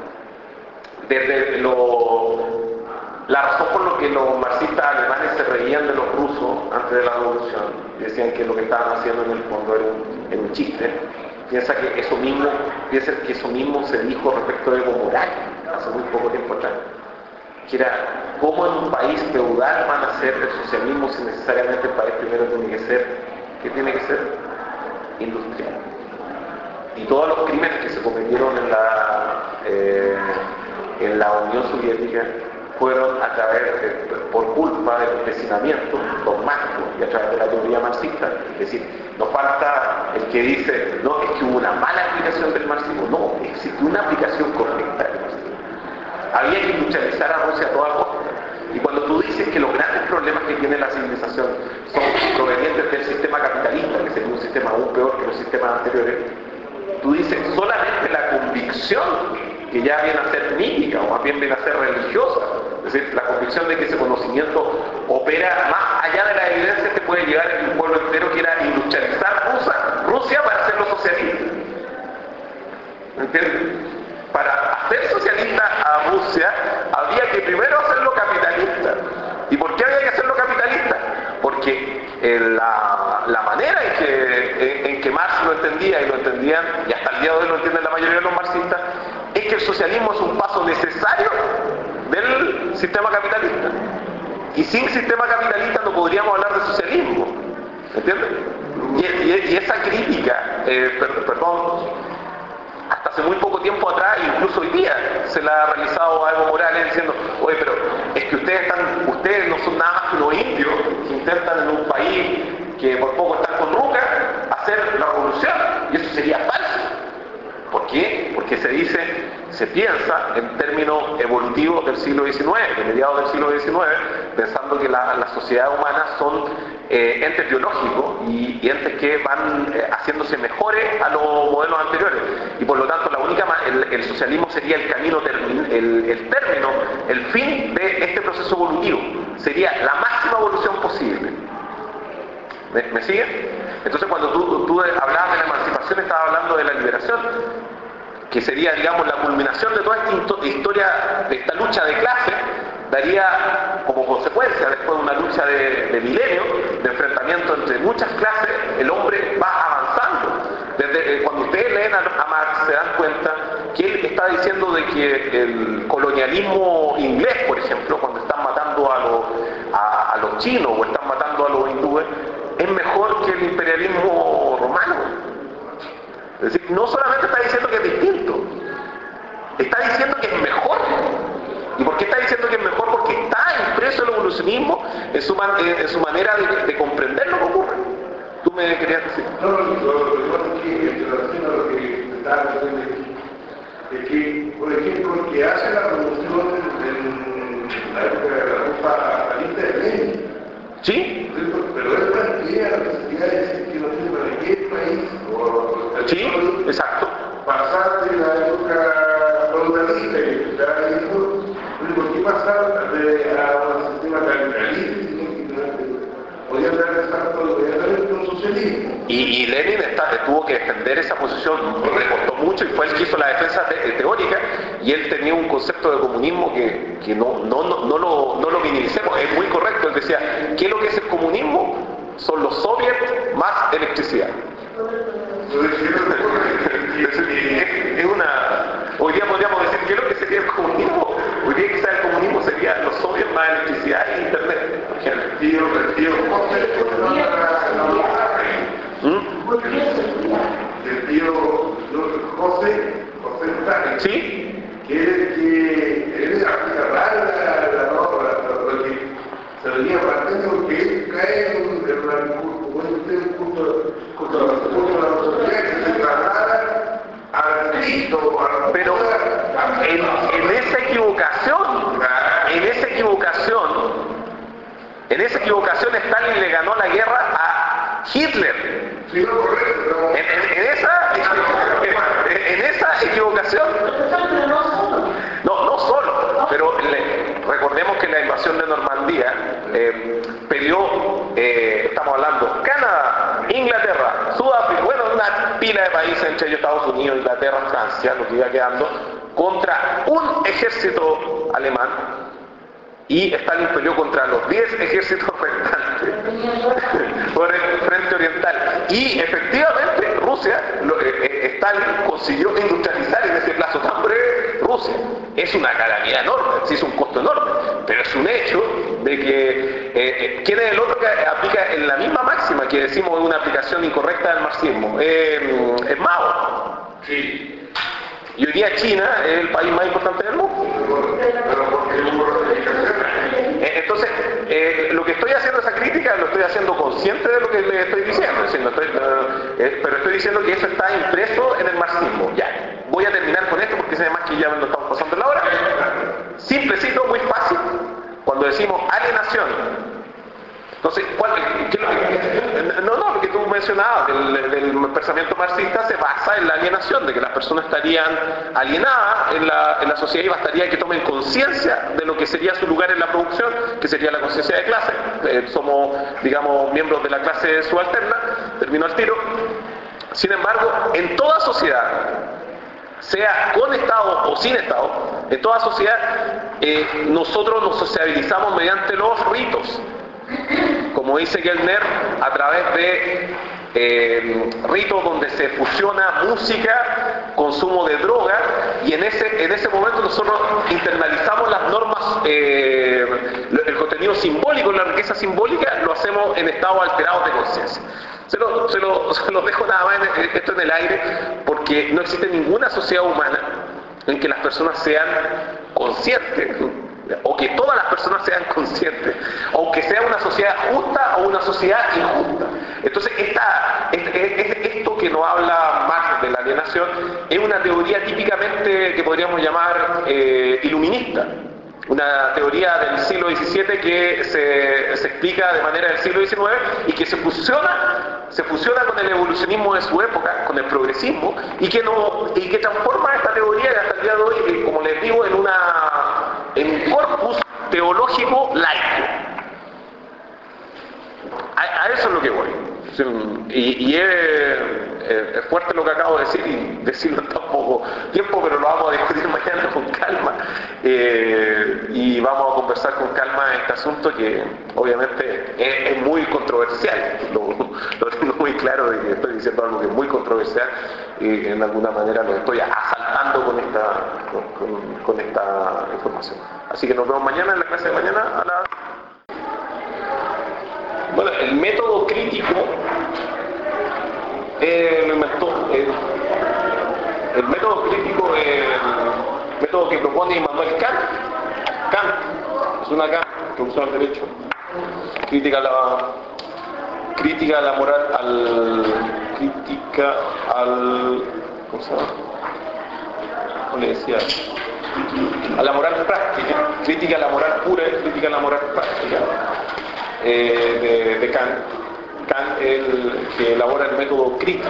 A: Desde lo, la razón por la que los marxistas alemanes se reían de los rusos antes de la revolución, decían que lo que estaban haciendo en el fondo era un, era un chiste. Piensa que eso mismo, piensa que eso mismo se dijo respecto de Evo Morales hace muy poco tiempo atrás. Que era cómo en un país feudal van a ser el socialismo si necesariamente el país primero tiene que ser, ¿qué tiene que ser? Industrial. Y todos los crímenes que se cometieron en la, eh, en la Unión Soviética fueron a través de, por culpa del empecinamiento dogmático y a través de la teoría marxista. Es decir, nos falta el que dice, no, es que hubo una mala aplicación del marxismo. No, existe una aplicación correcta del marxismo. Había que industrializar a Rusia a toda costa. Y cuando tú dices que los grandes problemas que tiene la civilización son provenientes del sistema capitalista, que sería un sistema aún peor que los sistemas anteriores, tú dices solamente la convicción, que ya viene a ser mítica, o más bien viene a ser religiosa, es decir, la convicción de que ese conocimiento opera más allá de la evidencia que puede llegar en un pueblo entero, que era industrializar Rusia, Rusia para hacerlo socialista. ¿Entiendes? Para hacer socialista a Rusia había que primero hacerlo capitalista. ¿Y por qué había que hacerlo capitalista? Porque eh, la, la manera en que, en, en que Marx lo entendía, y lo entendían, y hasta el día de hoy lo entienden la mayoría de los marxistas, es que el socialismo es un paso necesario del sistema capitalista. Y sin sistema capitalista no podríamos hablar de socialismo. ¿Entiendes? Y, y, y esa crítica, eh, per, perdón, hasta hace muy poco tiempo atrás, incluso hoy día, se la ha realizado a Evo Morales diciendo, oye, pero es que ustedes están, ustedes no son nada más que unos indios que intentan en un país que por poco están con Ruca hacer la revolución, y eso sería falso. ¿Por qué? Porque se dice, se piensa en términos evolutivos del siglo diecinueve, de mediados del siglo diecinueve, pensando que la, las sociedades humanas son eh, entes biológicos y, y entes que van eh, haciéndose mejores a los modelos anteriores. Y por lo tanto, la única el, el socialismo sería el camino, termi, el, el término, el fin de este proceso evolutivo. Sería la máxima evolución posible. ¿Me, ¿me sigue? Entonces, cuando tú, tú hablabas de la emancipación, estabas hablando de la liberación, que sería, digamos, la culminación de toda esta historia, de esta lucha de clase, daría como consecuencia, después de una lucha de, de milenio, de enfrentamiento entre muchas clases, el hombre va avanzando. Desde, eh, cuando ustedes leen a, a Marx, se dan cuenta que él está diciendo de que el colonialismo inglés, por ejemplo, cuando están matando a los, a, a los chinos o están matando a los hindúes, es mejor que el imperialismo romano. Es decir, no solamente está diciendo que es distinto, está diciendo que es mejor. ¿Y por qué está diciendo que es mejor? Porque está impreso el evolucionismo en su, man, en su manera de, de comprender lo que ocurre. ¿Tú me querías decir?
B: No, lo que pasa es que en relación a lo que estaba diciendo aquí, es que, por ejemplo, que hace la revolución en la época de la Ruta Caliente de Lenin.
A: ¿Sí?
B: Pero él plantea la necesidad de decir que no tiene para qué país o
A: sí, exacto.
B: Pasar de la época colonialista que está diciendo, ¿por qué pasar de, a un sistema capitalista? Podría dar exacto, podría dar un socialismo.
A: Y, y Lenin está, tuvo que defender esa posición, le costó mucho y fue el que hizo la defensa te, teórica, y él tenía un concepto de comunismo que, que no, no, no, no, lo, no lo minimicemos, es muy correcto. Él decía, ¿qué es lo que es el comunismo? Son los soviets más electricidad. es, es una, hoy día podríamos decir, ¿qué es lo que sería el comunismo? Hoy día quizás el comunismo sería los soviets más electricidad e internet, por ejemplo.
B: Tío, tío, el tío José, José Stalin,
A: ¿sí?
B: Que es que él agarrar la, la norma, porque se venía partiendo porque él cae en un punto contra la autoridad que se traslada al Cristo.
A: Pero en, en esa equivocación, en esa equivocación, en esa equivocación Stalin le ganó la guerra a Hitler.
B: Sí, no, correcto.
A: En, en, en, esa, en, en esa equivocación, no, no solo, pero le, recordemos que la invasión de Normandía eh, peleó, eh, estamos hablando, Canadá, Inglaterra, Sudáfrica, bueno, una pila de países, entre ellos Estados Unidos, Inglaterra, Francia, lo que iba quedando, contra un ejército alemán, y Stalin peleó contra los diez ejércitos restantes por el frente oriental. Y efectivamente Rusia, lo, eh, Stalin consiguió industrializar en ese plazo tan breve Rusia. Es una calamidad enorme, sí, es un costo enorme, pero es un hecho de que eh, eh, ¿quién es el otro que aplica en la misma máxima que decimos una aplicación incorrecta del marxismo? Eh, es Mao.
B: Sí.
A: Y hoy día China es el país más importante del mundo. Entonces, eh, lo que estoy haciendo esa crítica lo estoy haciendo consciente de lo que le estoy diciendo, es decir, no estoy, eh, pero estoy diciendo que eso está impreso en el marxismo. Ya, voy a terminar con esto porque sé más que ya me lo estamos pasando la hora. Simplecito, muy fácil. Cuando decimos alienación, entonces, ¿cuál, qué, no, no, lo que tú mencionabas del, del pensamiento marxista se basa en la alienación, de que las personas estarían alienadas en la, en la sociedad y bastaría que tomen conciencia de lo que sería su lugar en la producción, que sería la conciencia de clase. Eh, somos, digamos, miembros de la clase subalterna, termino al tiro. Sin embargo, en toda sociedad, sea con Estado o sin Estado, en toda sociedad, eh, nosotros nos sociabilizamos mediante los ritos. Como dice Kellner, a través de eh, ritos donde se fusiona música consumo de drogas, y en ese, en ese momento nosotros internalizamos las normas, eh, el contenido simbólico, la riqueza simbólica, lo hacemos en estados alterados de conciencia. Se lo, se, lo, se lo dejo nada más en, esto en el aire, porque no existe ninguna sociedad humana en que las personas sean conscientes, o que todas las personas sean conscientes, o que sea una sociedad justa o una sociedad injusta. Entonces, esta, este, esto que nos habla Marx de la alienación es una teoría típicamente que podríamos llamar eh, iluminista, una teoría del siglo diecisiete que se, se explica de manera del siglo diecinueve y que se fusiona, se fusiona con el evolucionismo de su época, con el progresismo, y que, no, y que transforma esta teoría hasta el día de hoy, como les digo, en, una, en un corpus teológico laico. A, a eso es lo que voy. Y, y es, es fuerte lo que acabo de decir, y decirlo en tan poco tiempo, pero lo vamos a discutir mañana con calma, eh, y vamos a conversar con calma este asunto que obviamente es, es muy controversial. Lo, lo tengo muy claro de que estoy diciendo algo que es muy controversial, y en alguna manera lo estoy asaltando con esta, con, con esta información. Así que nos vemos mañana en la clase de mañana a la... Bueno, el método crítico eh, lo inventó. El, el método crítico es el método que propone Immanuel Kant. Kant es una Kant, profesor de Derecho. Crítica a la, crítica a la moral, al, crítica al, ¿cómo se llama? ¿Cómo le decía? A la moral práctica, crítica a la moral pura, crítica a la moral práctica. Eh, de, de Kant. Kant es el que elabora el método crítico.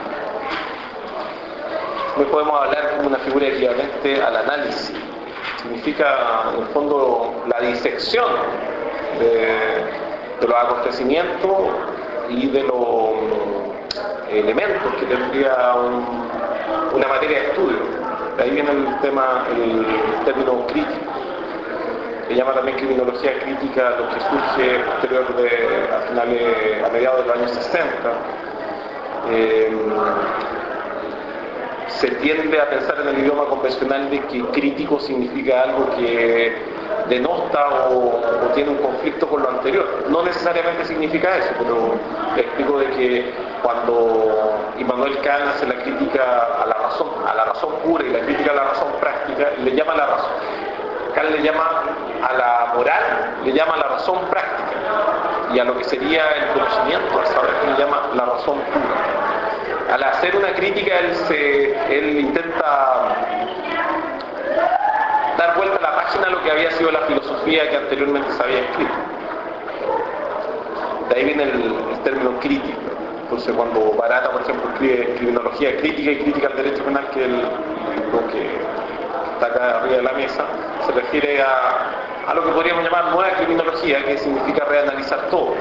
A: No podemos hablar como una figura equivalente al análisis. Significa, en el fondo, la disección de, de los acontecimientos y de los elementos que tendría un, una materia de estudio. De ahí viene el tema, el término crítico. Se llama también criminología crítica, lo que surge posterior de, a finales, a mediados de los años sesenta. Eh, se tiende a pensar en el idioma convencional de que crítico significa algo que denota o, o tiene un conflicto con lo anterior. No necesariamente significa eso, pero explico de que cuando Immanuel Kant hace la crítica a la razón, a la razón pura y la crítica a la razón práctica, le llama la razón. Kant le llama a la moral, le llama la razón práctica, y a lo que sería el conocimiento, al saber, le llama la razón pura. Al hacer una crítica, él, se, él intenta dar vuelta a la página a lo que había sido la filosofía que anteriormente se había escrito. De ahí viene el, el término crítico. Entonces, cuando Barata, por ejemplo, escribe criminología crítica y crítica al derecho penal, que es lo que está acá arriba de la mesa, se refiere a, a lo que podríamos llamar nueva criminología, que significa reanalizar todo.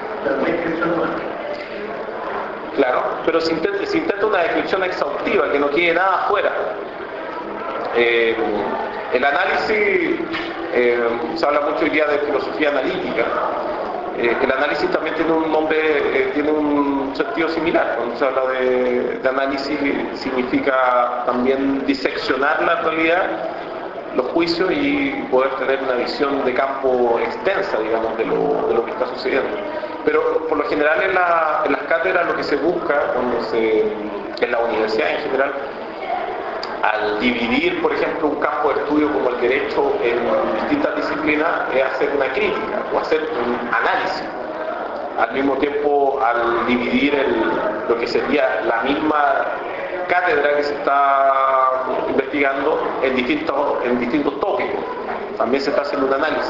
A: Claro, pero se intenta, se intenta una descripción exhaustiva, que no quede nada afuera. Eh, el análisis, eh, se habla mucho hoy día de filosofía analítica. Eh, el análisis también tiene un nombre, eh, tiene un sentido similar. Cuando se habla de, de análisis, significa también diseccionar la realidad, los juicios, y poder tener una visión de campo extensa, digamos, de lo, de lo que está sucediendo. Pero por lo general en, la, en las cátedras lo que se busca, cuando se, en la universidad en general, al dividir, por ejemplo, un campo de estudio como el derecho en distintas disciplinas, es hacer una crítica o hacer un análisis. Al mismo tiempo, al dividir el, lo que sería la misma cátedra que se está investigando en distintos, en distintos tópicos, también se está haciendo un análisis.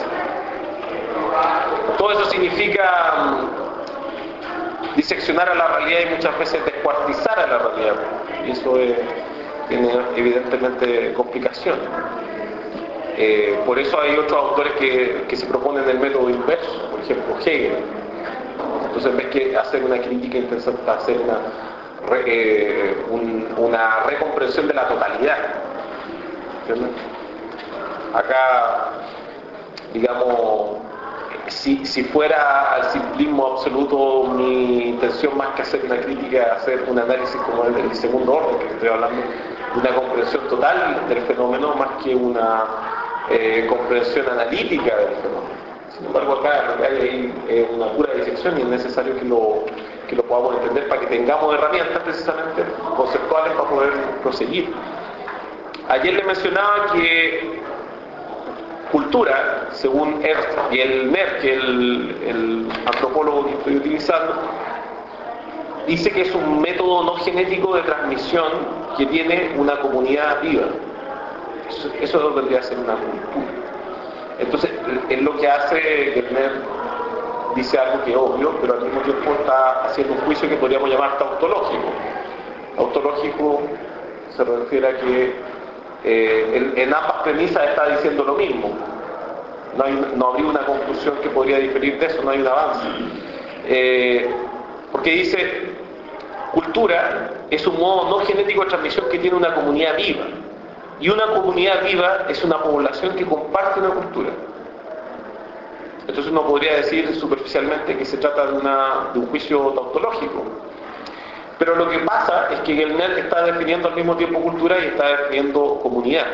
A: Todo eso significa um, diseccionar a la realidad y muchas veces descuartizar a la realidad, y eso es, tiene evidentemente complicaciones. Eh, por eso hay otros autores que, que se proponen el método inverso, por ejemplo Hegel. Entonces, en vez que hacer una crítica, intentar hacer una, re, eh, un, una recomprensión de la totalidad. ¿Entienden? Acá, digamos, si, si fuera al simplismo absoluto, mi intención más que hacer una crítica, hacer un análisis como el del segundo orden, que estoy hablando, de una comprensión total del fenómeno más que una eh, comprensión analítica del fenómeno. Sin embargo, acá lo que hay es una pura disección y es necesario que lo, que lo podamos entender para que tengamos herramientas precisamente conceptuales para poder proseguir. Ayer le mencionaba que cultura, según Ernst y el Merck, el, el antropólogo que estoy utilizando, dice que es un método no genético de transmisión que tiene una comunidad viva. Eso, eso debería ser una cultura. Entonces, es lo que hace Germer, dice algo que es obvio, pero al mismo tiempo está haciendo un juicio que podríamos llamar tautológico. Tautológico se refiere a que eh, en, en ambas premisas está diciendo lo mismo. No, hay, no habría una conclusión que podría diferir de eso, no hay un avance. Eh, porque dice, cultura es un modo no genético de transmisión que tiene una comunidad viva. Y una comunidad viva es una población que comparte una cultura. Entonces uno podría decir superficialmente que se trata de, una, de un juicio tautológico. Pero lo que pasa es que Gellner está definiendo al mismo tiempo cultura y está definiendo comunidad.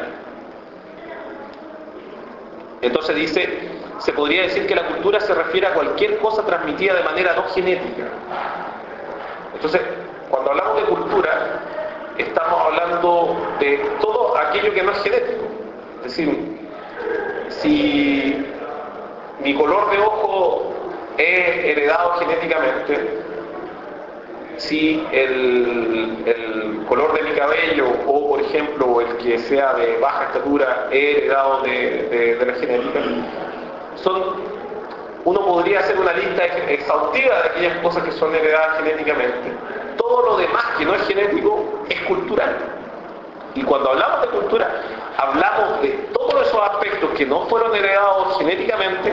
A: Entonces dice, se podría decir que la cultura se refiere a cualquier cosa transmitida de manera no genética. Entonces, cuando hablamos de cultura, estamos hablando de todo aquello que no es genético. Es decir, si mi color de ojo es heredado genéticamente, si el, el color de mi cabello o, por ejemplo, el que sea de baja estatura es heredado de, de, de la genética, son, uno podría hacer una lista exhaustiva de aquellas cosas que son heredadas genéticamente. Todo lo demás que no es genético es cultural. Y cuando hablamos de cultura, hablamos de todos esos aspectos que no fueron heredados genéticamente,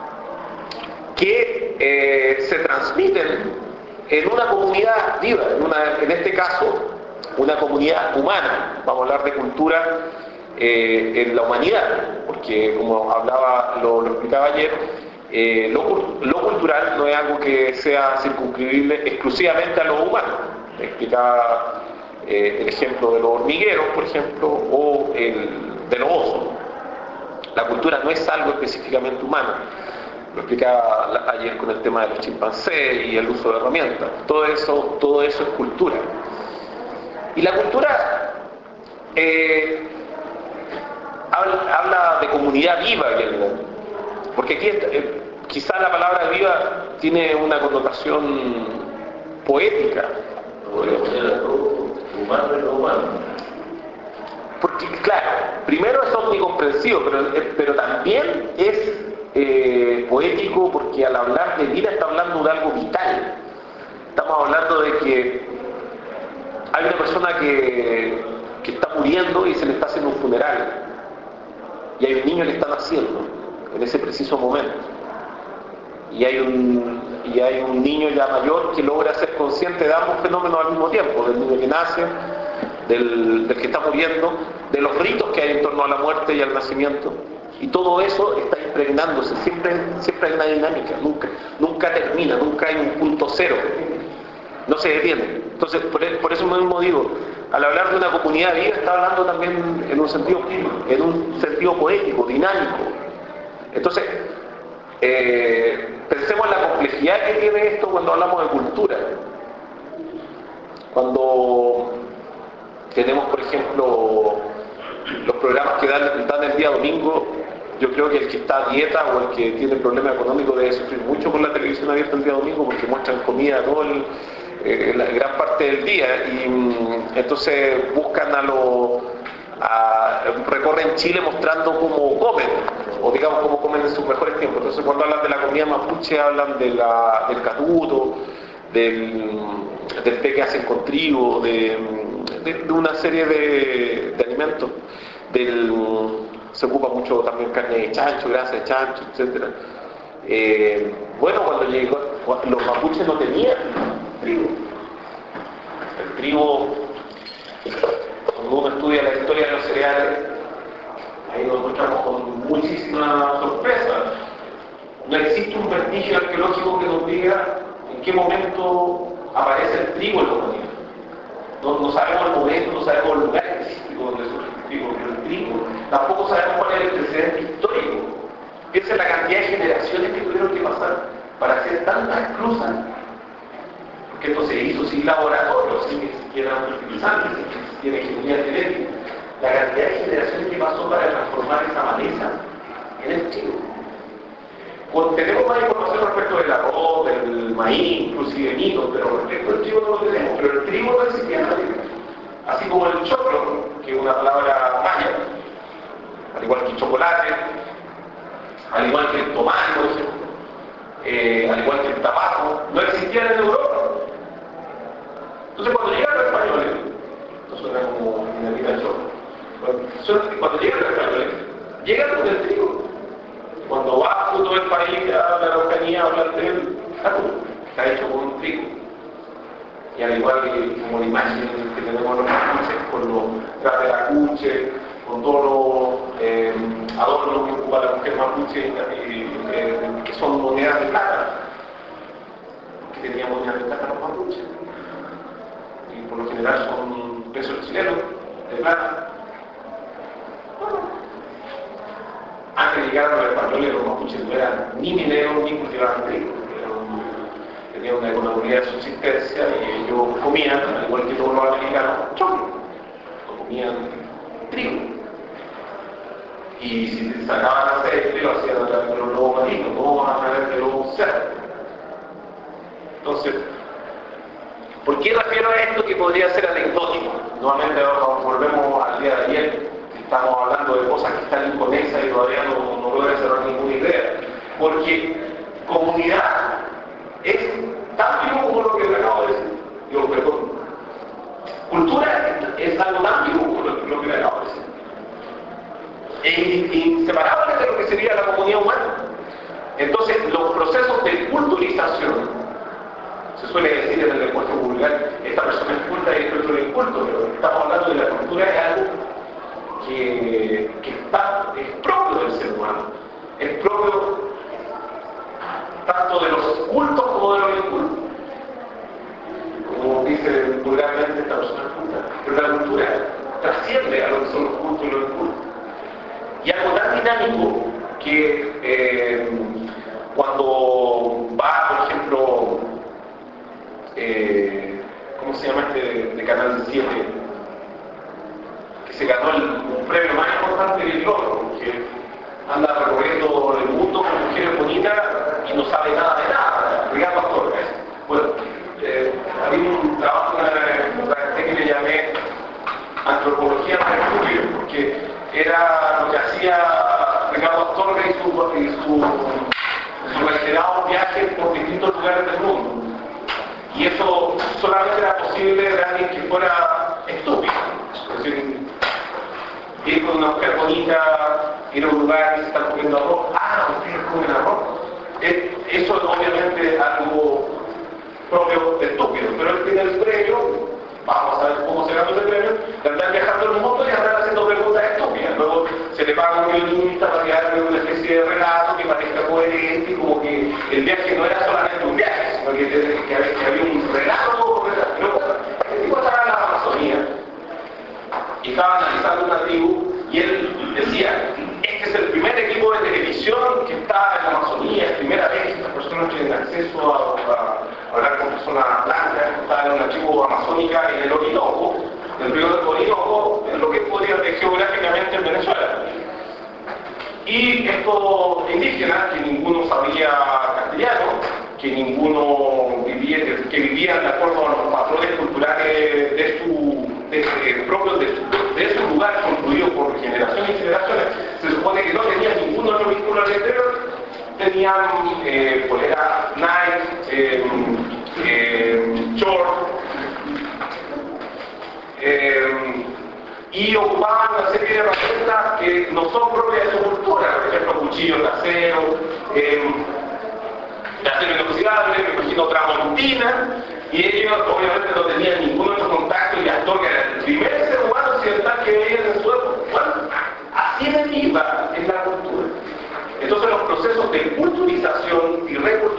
A: que eh, se transmiten en una comunidad viva, en, una, en este caso, una comunidad humana. Vamos a hablar de cultura eh, en la humanidad, porque como hablaba, lo, lo explicaba ayer, eh, lo, lo cultural no es algo que sea circunscribible exclusivamente a lo humano. Explicaba eh, el ejemplo de los hormigueros, por ejemplo, o el de los osos. La cultura no es algo específicamente humano. Lo explicaba ayer con el tema de los chimpancés y el uso de herramientas. Todo eso, todo eso es cultura. Y la cultura eh, habla, habla de comunidad viva, porque aquí eh, quizá la palabra viva tiene una connotación poética.
F: Humano y no humano.
A: Porque, claro, primero es omnicomprensivo, pero, pero también es eh, poético, porque al hablar de vida está hablando de algo vital. Estamos hablando de que hay una persona que, que está muriendo y se le está haciendo un funeral. Y hay un niño que está naciendo en ese preciso momento. Y hay un, y hay un niño ya mayor que logra ser consciente de ambos fenómenos al mismo tiempo, del niño que nace, del, del que está muriendo, de los ritos que hay en torno a la muerte y al nacimiento. Y todo eso está impregnándose, siempre, siempre hay una dinámica, nunca, nunca termina, nunca hay un punto cero, no se detiene. Entonces, por, por eso mismo digo, al hablar de una comunidad viva, está hablando también en un sentido, en un sentido poético, dinámico. Entonces, eh, pensemos en la complejidad que tiene esto cuando hablamos de cultura. Cuando tenemos, por ejemplo, los programas que dan, dan el día domingo, yo creo que el que está a dieta o el que tiene problemas económicos debe sufrir mucho con la televisión abierta el día domingo, porque muestran comida todo el, eh, la gran parte del día, y mm, entonces buscan a los a, recorren Chile mostrando cómo comen, o digamos cómo comen en sus mejores tiempos. Entonces cuando hablan de la comida mapuche hablan de la, del catuto, del, del té que hacen con trigo, de, de, de una serie de, de alimentos. Del, se ocupa mucho también carne de chancho, grasa de chancho, etcétera. Eh, bueno, cuando llegó, los mapuches no tenían trigo. El trigo, cuando uno estudia la historia de los cereales, ahí nos encontramos con muchísima sorpresa. No existe vestigio arqueológico que nos diga en qué momento aparece el trigo en la humanidad. No, no sabemos el momento, no sabemos el lugar específico donde surge el trigo, pero el trigo, tampoco sabemos cuál es el precedente histórico. Piensa en la cantidad de generaciones que tuvieron que pasar para hacer tantas cruzas, porque esto se hizo sin laboratorio, sin que existieran fertilizantes, sin que existiera ingeniería genética. La cantidad de generaciones que pasó para transformar esa maleza en el trigo. Cuando tenemos más información respecto del arroz, del maíz, inclusive mitos, pero respecto al trigo no lo tenemos, pero el trigo no existía en la Biblia. Así como el choclo, que es una palabra maya, al igual que el chocolate, al igual que el tomate, por ejemplo, eh, al igual que el tabaco, no existían en Europa. Entonces cuando llegaron los españoles, esto suena como dinamita de choclo, cuando llegan los españoles, llegan con el trigo. Cuando va a todo el país, a la Araucanía, habla de él, está hecho con un trigo. Y al igual que como la imagen que tenemos los mapuches, con los trajes de acuche, con todos los eh, adornos que ocupa la mujer mapuche, eh, eh, que son monedas de plata, que tenían monedas de plata los mapuches. Y por lo general son pesos chilenos de plata. Antes de llegar a los españoles, los mapuches no eran ni mineros ni cultivaban trigo. Tenían una economía de subsistencia y ellos comían, al igual que todos los americanos, choclo. O comían trigo. Y si sacaban aceite, lo hacían a través de los lobos marinos, no a través de los cerdos. Entonces, ¿por qué refiero a esto que podría ser anecdótico? Nuevamente volvemos al día de ayer. Estamos hablando de cosas que están inconexas y todavía no, no logran cerrar ninguna idea. Porque comunidad es tan vivo como lo que le acabo de decir. Digo, perdón. Cultura es algo tan vivo como lo, lo que le acabo de decir. Es inseparable de lo que sería la comunidad humana. Entonces, los procesos de culturización, se suele decir en el lenguaje vulgar, esta persona es culta y el otro es inculto, pero estamos hablando de la cultura, es algo Que, que está, es propio del ser humano, es propio tanto de los cultos como de los incultos. Como dice vulgarmente esta persona culta, pero la cultura trasciende a lo que son los cultos y los incultos. Y algo tan dinámico que eh, cuando va, por ejemplo, eh, ¿cómo se llama este de, de Canal siete? Se ganó el, un premio más importante que el otro, porque anda recorriendo el mundo con mujeres bonitas y no sabe nada de nada, Ricardo Astor. Bueno, eh, había un trabajo en que le llamé antropología para estudios, porque era lo que hacía Ricardo Astor y su, y su, su reiterados viajes por distintos lugares del mundo. Y eso solamente era posible de alguien que fuera estúpido. Es decir, ir con una mujer bonita, ir a un lugar y se están comiendo arroz. Ah, ustedes comen arroz. Eh, eso obviamente es algo propio de estúpido, pero él tiene el premio, vamos a ver cómo se gana ese premio, de andar viajando en el mundo y andar haciendo preguntas estúpidas. Luego se le paga un guionista para que haga una especie de relato que parezca coherente, como que el viaje no era solamente un viaje, sino que, que, que había un relato. Pero bueno, el tipo estaba en la Amazonía y estaba analizando una tribu y él decía, este es el primer equipo de televisión que está en la Amazonía, es primera vez que estas personas tienen acceso a, a, a hablar con personas blancas, está en una tribu amazónica en el Orinoco, en el río del Orinoco, es lo que podría ser geográficamente en Venezuela. Y estos indígenas, que ninguno sabía castellano, que ninguno vivía, que vivían de acuerdo a los patrones culturales de su, de, de, propios de su, de su lugar, construido por generaciones y generaciones, se supone que no tenían ningún otro vínculo al exterior, tenían eh, polera Nike, eh, eh, short, eh, y ocupaban una serie de herramientas que no son propias de su cultura, por ejemplo, cuchillos de acero, eh, de acero inoxidable, me imagino tramontina, y ellos obviamente no tenían ningún otro contacto, y Astor, que era el primer ser humano occidental que veían en su época. Bueno, así de viva es la cultura. Entonces los procesos de culturización y reculturización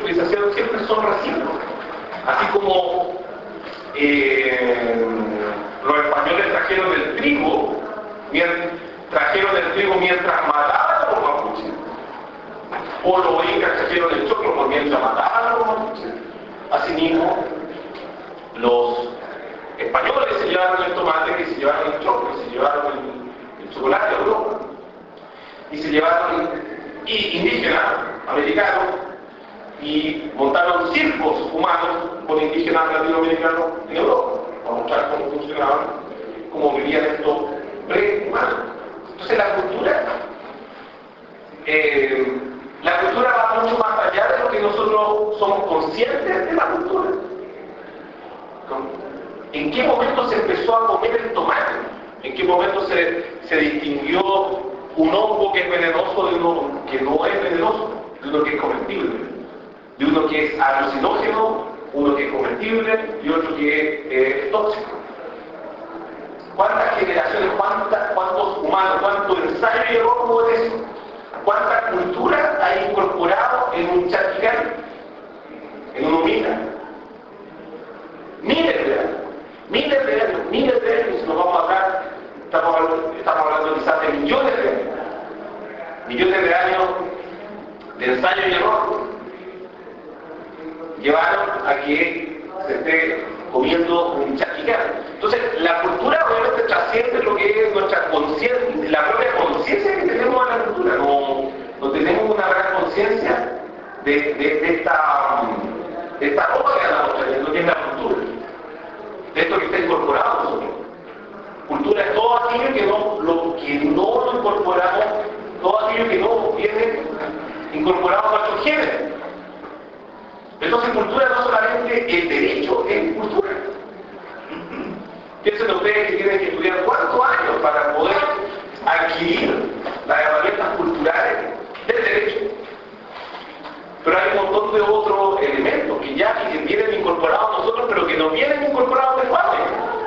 A: Así como eh, los españoles trajeron el trigo, trajeron el trigo mientras mataban a los mapuches, o los incas trajeron el choclo por mientras mataban a los mapuches. Asimismo, los españoles se llevaron el tomate, que se llevaron el choclo, se llevaron el, el chocolate a Europa, y se llevaron y indígenas americanos y montaron circos humanos con indígenas latinoamericanos en Europa para mostrar cómo funcionaban, cómo vivían estos pre-humanos. Entonces la cultura eh, la cultura va mucho más allá de lo que nosotros somos conscientes de la cultura. ¿En qué momento se empezó a comer el tomate? ¿En qué momento se, se distinguió un hongo que es venenoso de uno que no es venenoso, de uno que es comestible, de uno que es alucinógeno, uno que es comestible y otro que es eh, tóxico? ¿Cuántas generaciones, cuántas, cuántos humanos, cuánto ensayo y error hubo de eso? ¿Cuánta cultura hay incorporado en un chaquicán, en una humita? Miles de años, miles de años, miles de años, nos vamos acá, estamos, estamos hablando quizás de millones de años, millones de años de ensayo y error, llevaron a que se esté comiendo un chaquicán. Entonces, la cultura obviamente trasciende lo que es nuestra conciencia, la propia conciencia que tenemos en la cultura. No, no tenemos una gran conciencia de, de, de esta de esta ropa que andamos trayendo, que es la cultura, de esto que está incorporado a nosotros. Cultura es todo aquello que no lo, que no lo incorporamos, todo aquello que no viene incorporado a nuestros genes. Entonces, cultura no solamente el derecho, es cultura. Piensen ustedes que tienen que estudiar cuántos años para poder adquirir las herramientas culturales del derecho. Pero hay un montón de otros elementos que ya que vienen incorporados a nosotros, pero que no vienen incorporados de fábrica.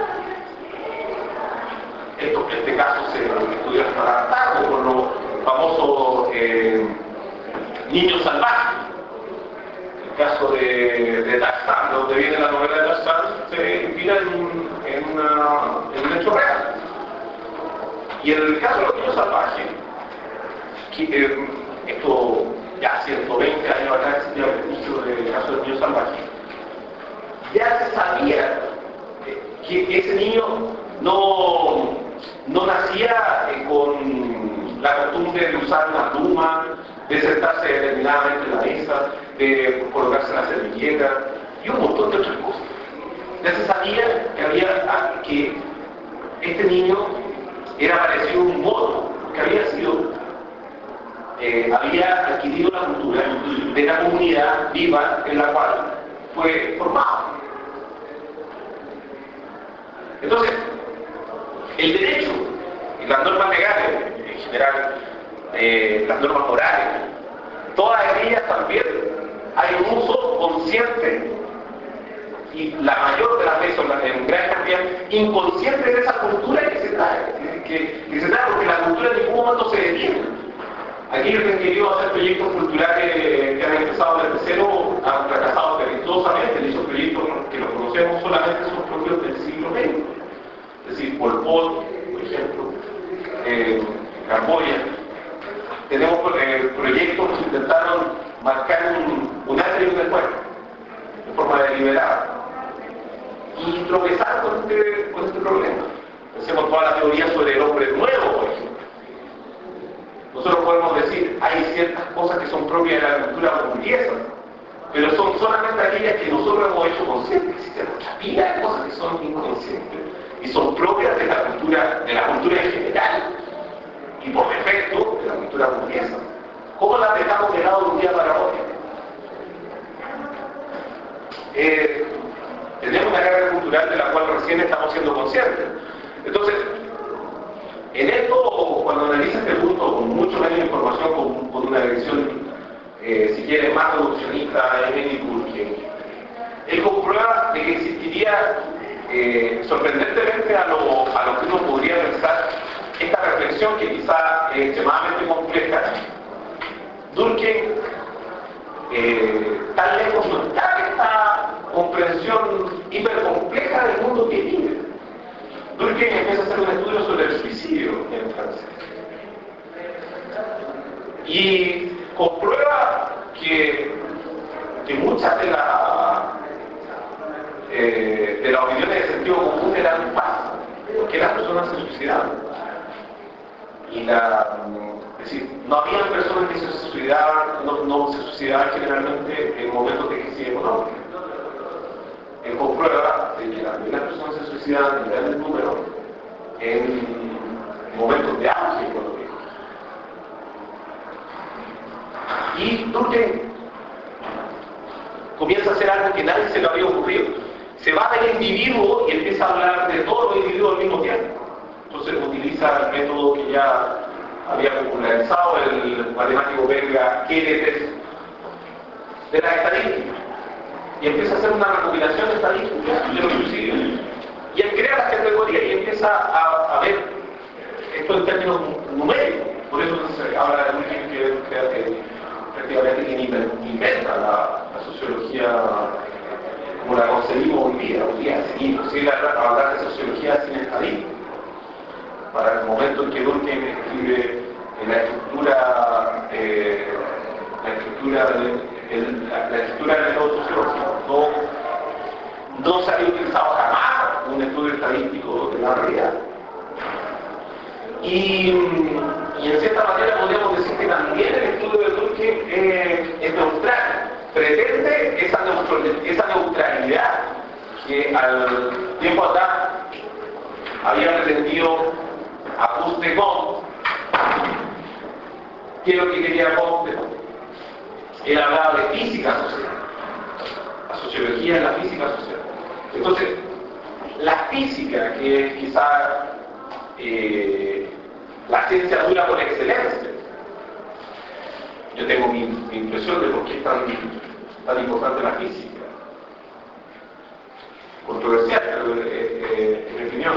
A: Esto, en este caso se estudia para tarde con los famosos eh, niños salvajes. El caso de, de Tarzán, de donde viene la novela de Tarzán, se inspira en, en, una, en un hecho real. Y en el caso de los niños salvajes, que, eh, esto ya ciento veinte años atrás existía el inicio del caso del niño salvaje, ya se sabía que ese niño no, no nacía eh, con la costumbre de usar una pluma, de sentarse determinadamente en la mesa, de colocarse en la servilleta y un montón de otras cosas. Ya se sabía que había que este niño era parecido a un mono, que había sido, eh, había adquirido la cultura de la comunidad viva en la cual fue formado. Entonces, el derecho y las normas legales, en general, eh, las normas morales, todas ellas también hay un uso consciente y la mayor de las veces, en gran cantidad, inconsciente de esa cultura que se trae, que, que se trae porque la cultura en ningún momento se detiene. Aquellos que han querido hacer proyectos culturales que han empezado desde cero han fracasado perezosamente. Esos proyectos que los conocemos solamente son propios del siglo veinte. Es decir, Pol Pot, por ejemplo, eh, Camboya. Tenemos eh, proyectos que intentaron marcar un, un antes y un después, de forma deliberada, y tropezar con este, con este problema. Hacemos toda la teoría sobre el hombre nuevo, por ejemplo. Nosotros podemos decir, hay ciertas cosas que son propias de la cultura burguesa, pero son solamente aquellas que nosotros hemos hecho conscientes. Existen muchas pilas de cosas que son inconscientes y son propias de la cultura, de la cultura en general, y por defecto de la cultura burguesa. ¿Cómo las dejamos de lado de un día para otro? Eh, tenemos una carga cultural de la cual recién estamos siendo conscientes. Entonces, en esto, cuando analiza este punto con mucho menos información, con, con una visión, eh, si quiere, más reduccionista de Emily Durkheim, él comprueba de que existiría, eh, sorprendentemente a lo, a lo que uno podría pensar, esta reflexión que quizá es extremadamente compleja. Durkheim, eh, tan lejos no está de esta comprensión hipercompleja del mundo que vive. Durkheim empieza a hacer un estudio sobre el suicidio en francés. Y comprueba que, que muchas de, la, eh, de las opiniones de sentido común eran falsas, porque las personas se suicidaban. Y la, es decir, no había personas que se suicidaban, no, no se suicidaban generalmente en momentos de crisis económica. Él comprueba de que las primeras personas se suicidaban en gran número en momentos de auge económico. Y Durkheim comienza a hacer algo que nadie se le había ocurrido. Se va del individuo y empieza a hablar de todos los individuos al mismo tiempo. Entonces utiliza el método que ya había popularizado el matemático belga Queretes de la estadística. Y empieza a hacer una recopilación de estadísticas de los suicidios. Y él crea las categorías y empieza a, a ver esto en términos numéricos. Por eso se habla de Durkheim que crea que efectivamente inventa la, la sociología como la concebimos hoy día. Hoy día es imposible hablar de sociología sin estadística. Para el momento en que Durkheim escribe en la estructura, eh, la estructura del el, la, la estructura del método sociológico, no, no se había utilizado jamás un estudio estadístico de la realidad. Y, y en cierta manera podríamos decir que también el estudio de Durkheim eh, es neutral, pretende esa, neutral, esa neutralidad que al tiempo atrás había pretendido Auguste Comte. ¿Qué es lo que quería Comte? Él hablaba de física social. La sociología es la física social. Entonces, la física, que es quizá eh, la ciencia dura por excelencia. Yo tengo mi, mi impresión de por qué es tan, tan importante la física. Controversial, pero eh, eh, en mi opinión.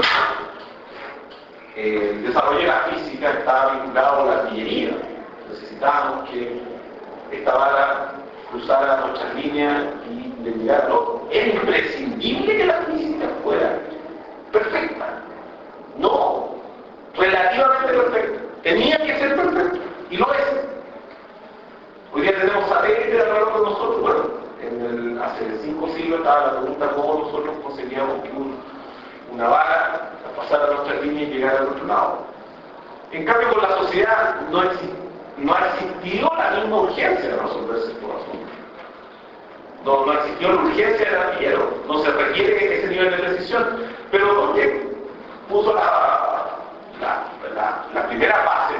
A: Eh, el desarrollo de la física estaba vinculado a la artillería. Necesitábamos que esta bala cruzara nuestras líneas y de mirarlo. ¿Era imprescindible que la física fuera perfecta? No, relativamente perfecta. Tenía que ser perfecta, y lo es. Hoy día tenemos satélites alrededor de nosotros. Bueno, en el, hace cinco siglos estaba la pregunta cómo nosotros conseguíamos que un, una bala pasara a nuestra línea y llegara al otro lado. En cambio, con la sociedad no existe. No existió la misma urgencia de resolverse estos asuntos. No, no existió la urgencia del artillero. No se requiere ese nivel de precisión. Pero porque puso la, la, la, la primera base,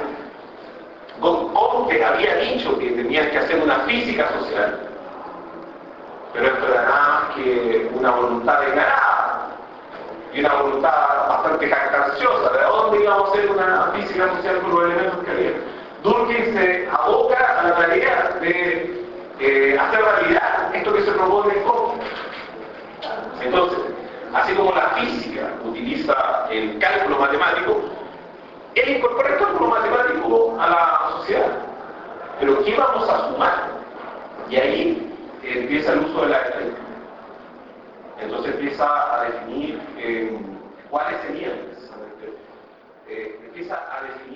A: Comte había dicho que tenían que hacer una física social. Pero esto era nada más que una voluntad declarada y una voluntad bastante jactanciosa. ¿De dónde íbamos a hacer una física social con los elementos que había? Durkheim se aboca a la tarea de eh, hacer realidad esto que se propone en Comte. Entonces, así como la física utiliza el cálculo matemático, él incorpora el cálculo matemático a la sociedad. Pero ¿qué vamos a sumar? Y ahí eh, empieza el uso de la estadística. Entonces empieza a definir eh, cuáles serían precisamente. Eh, empieza a definir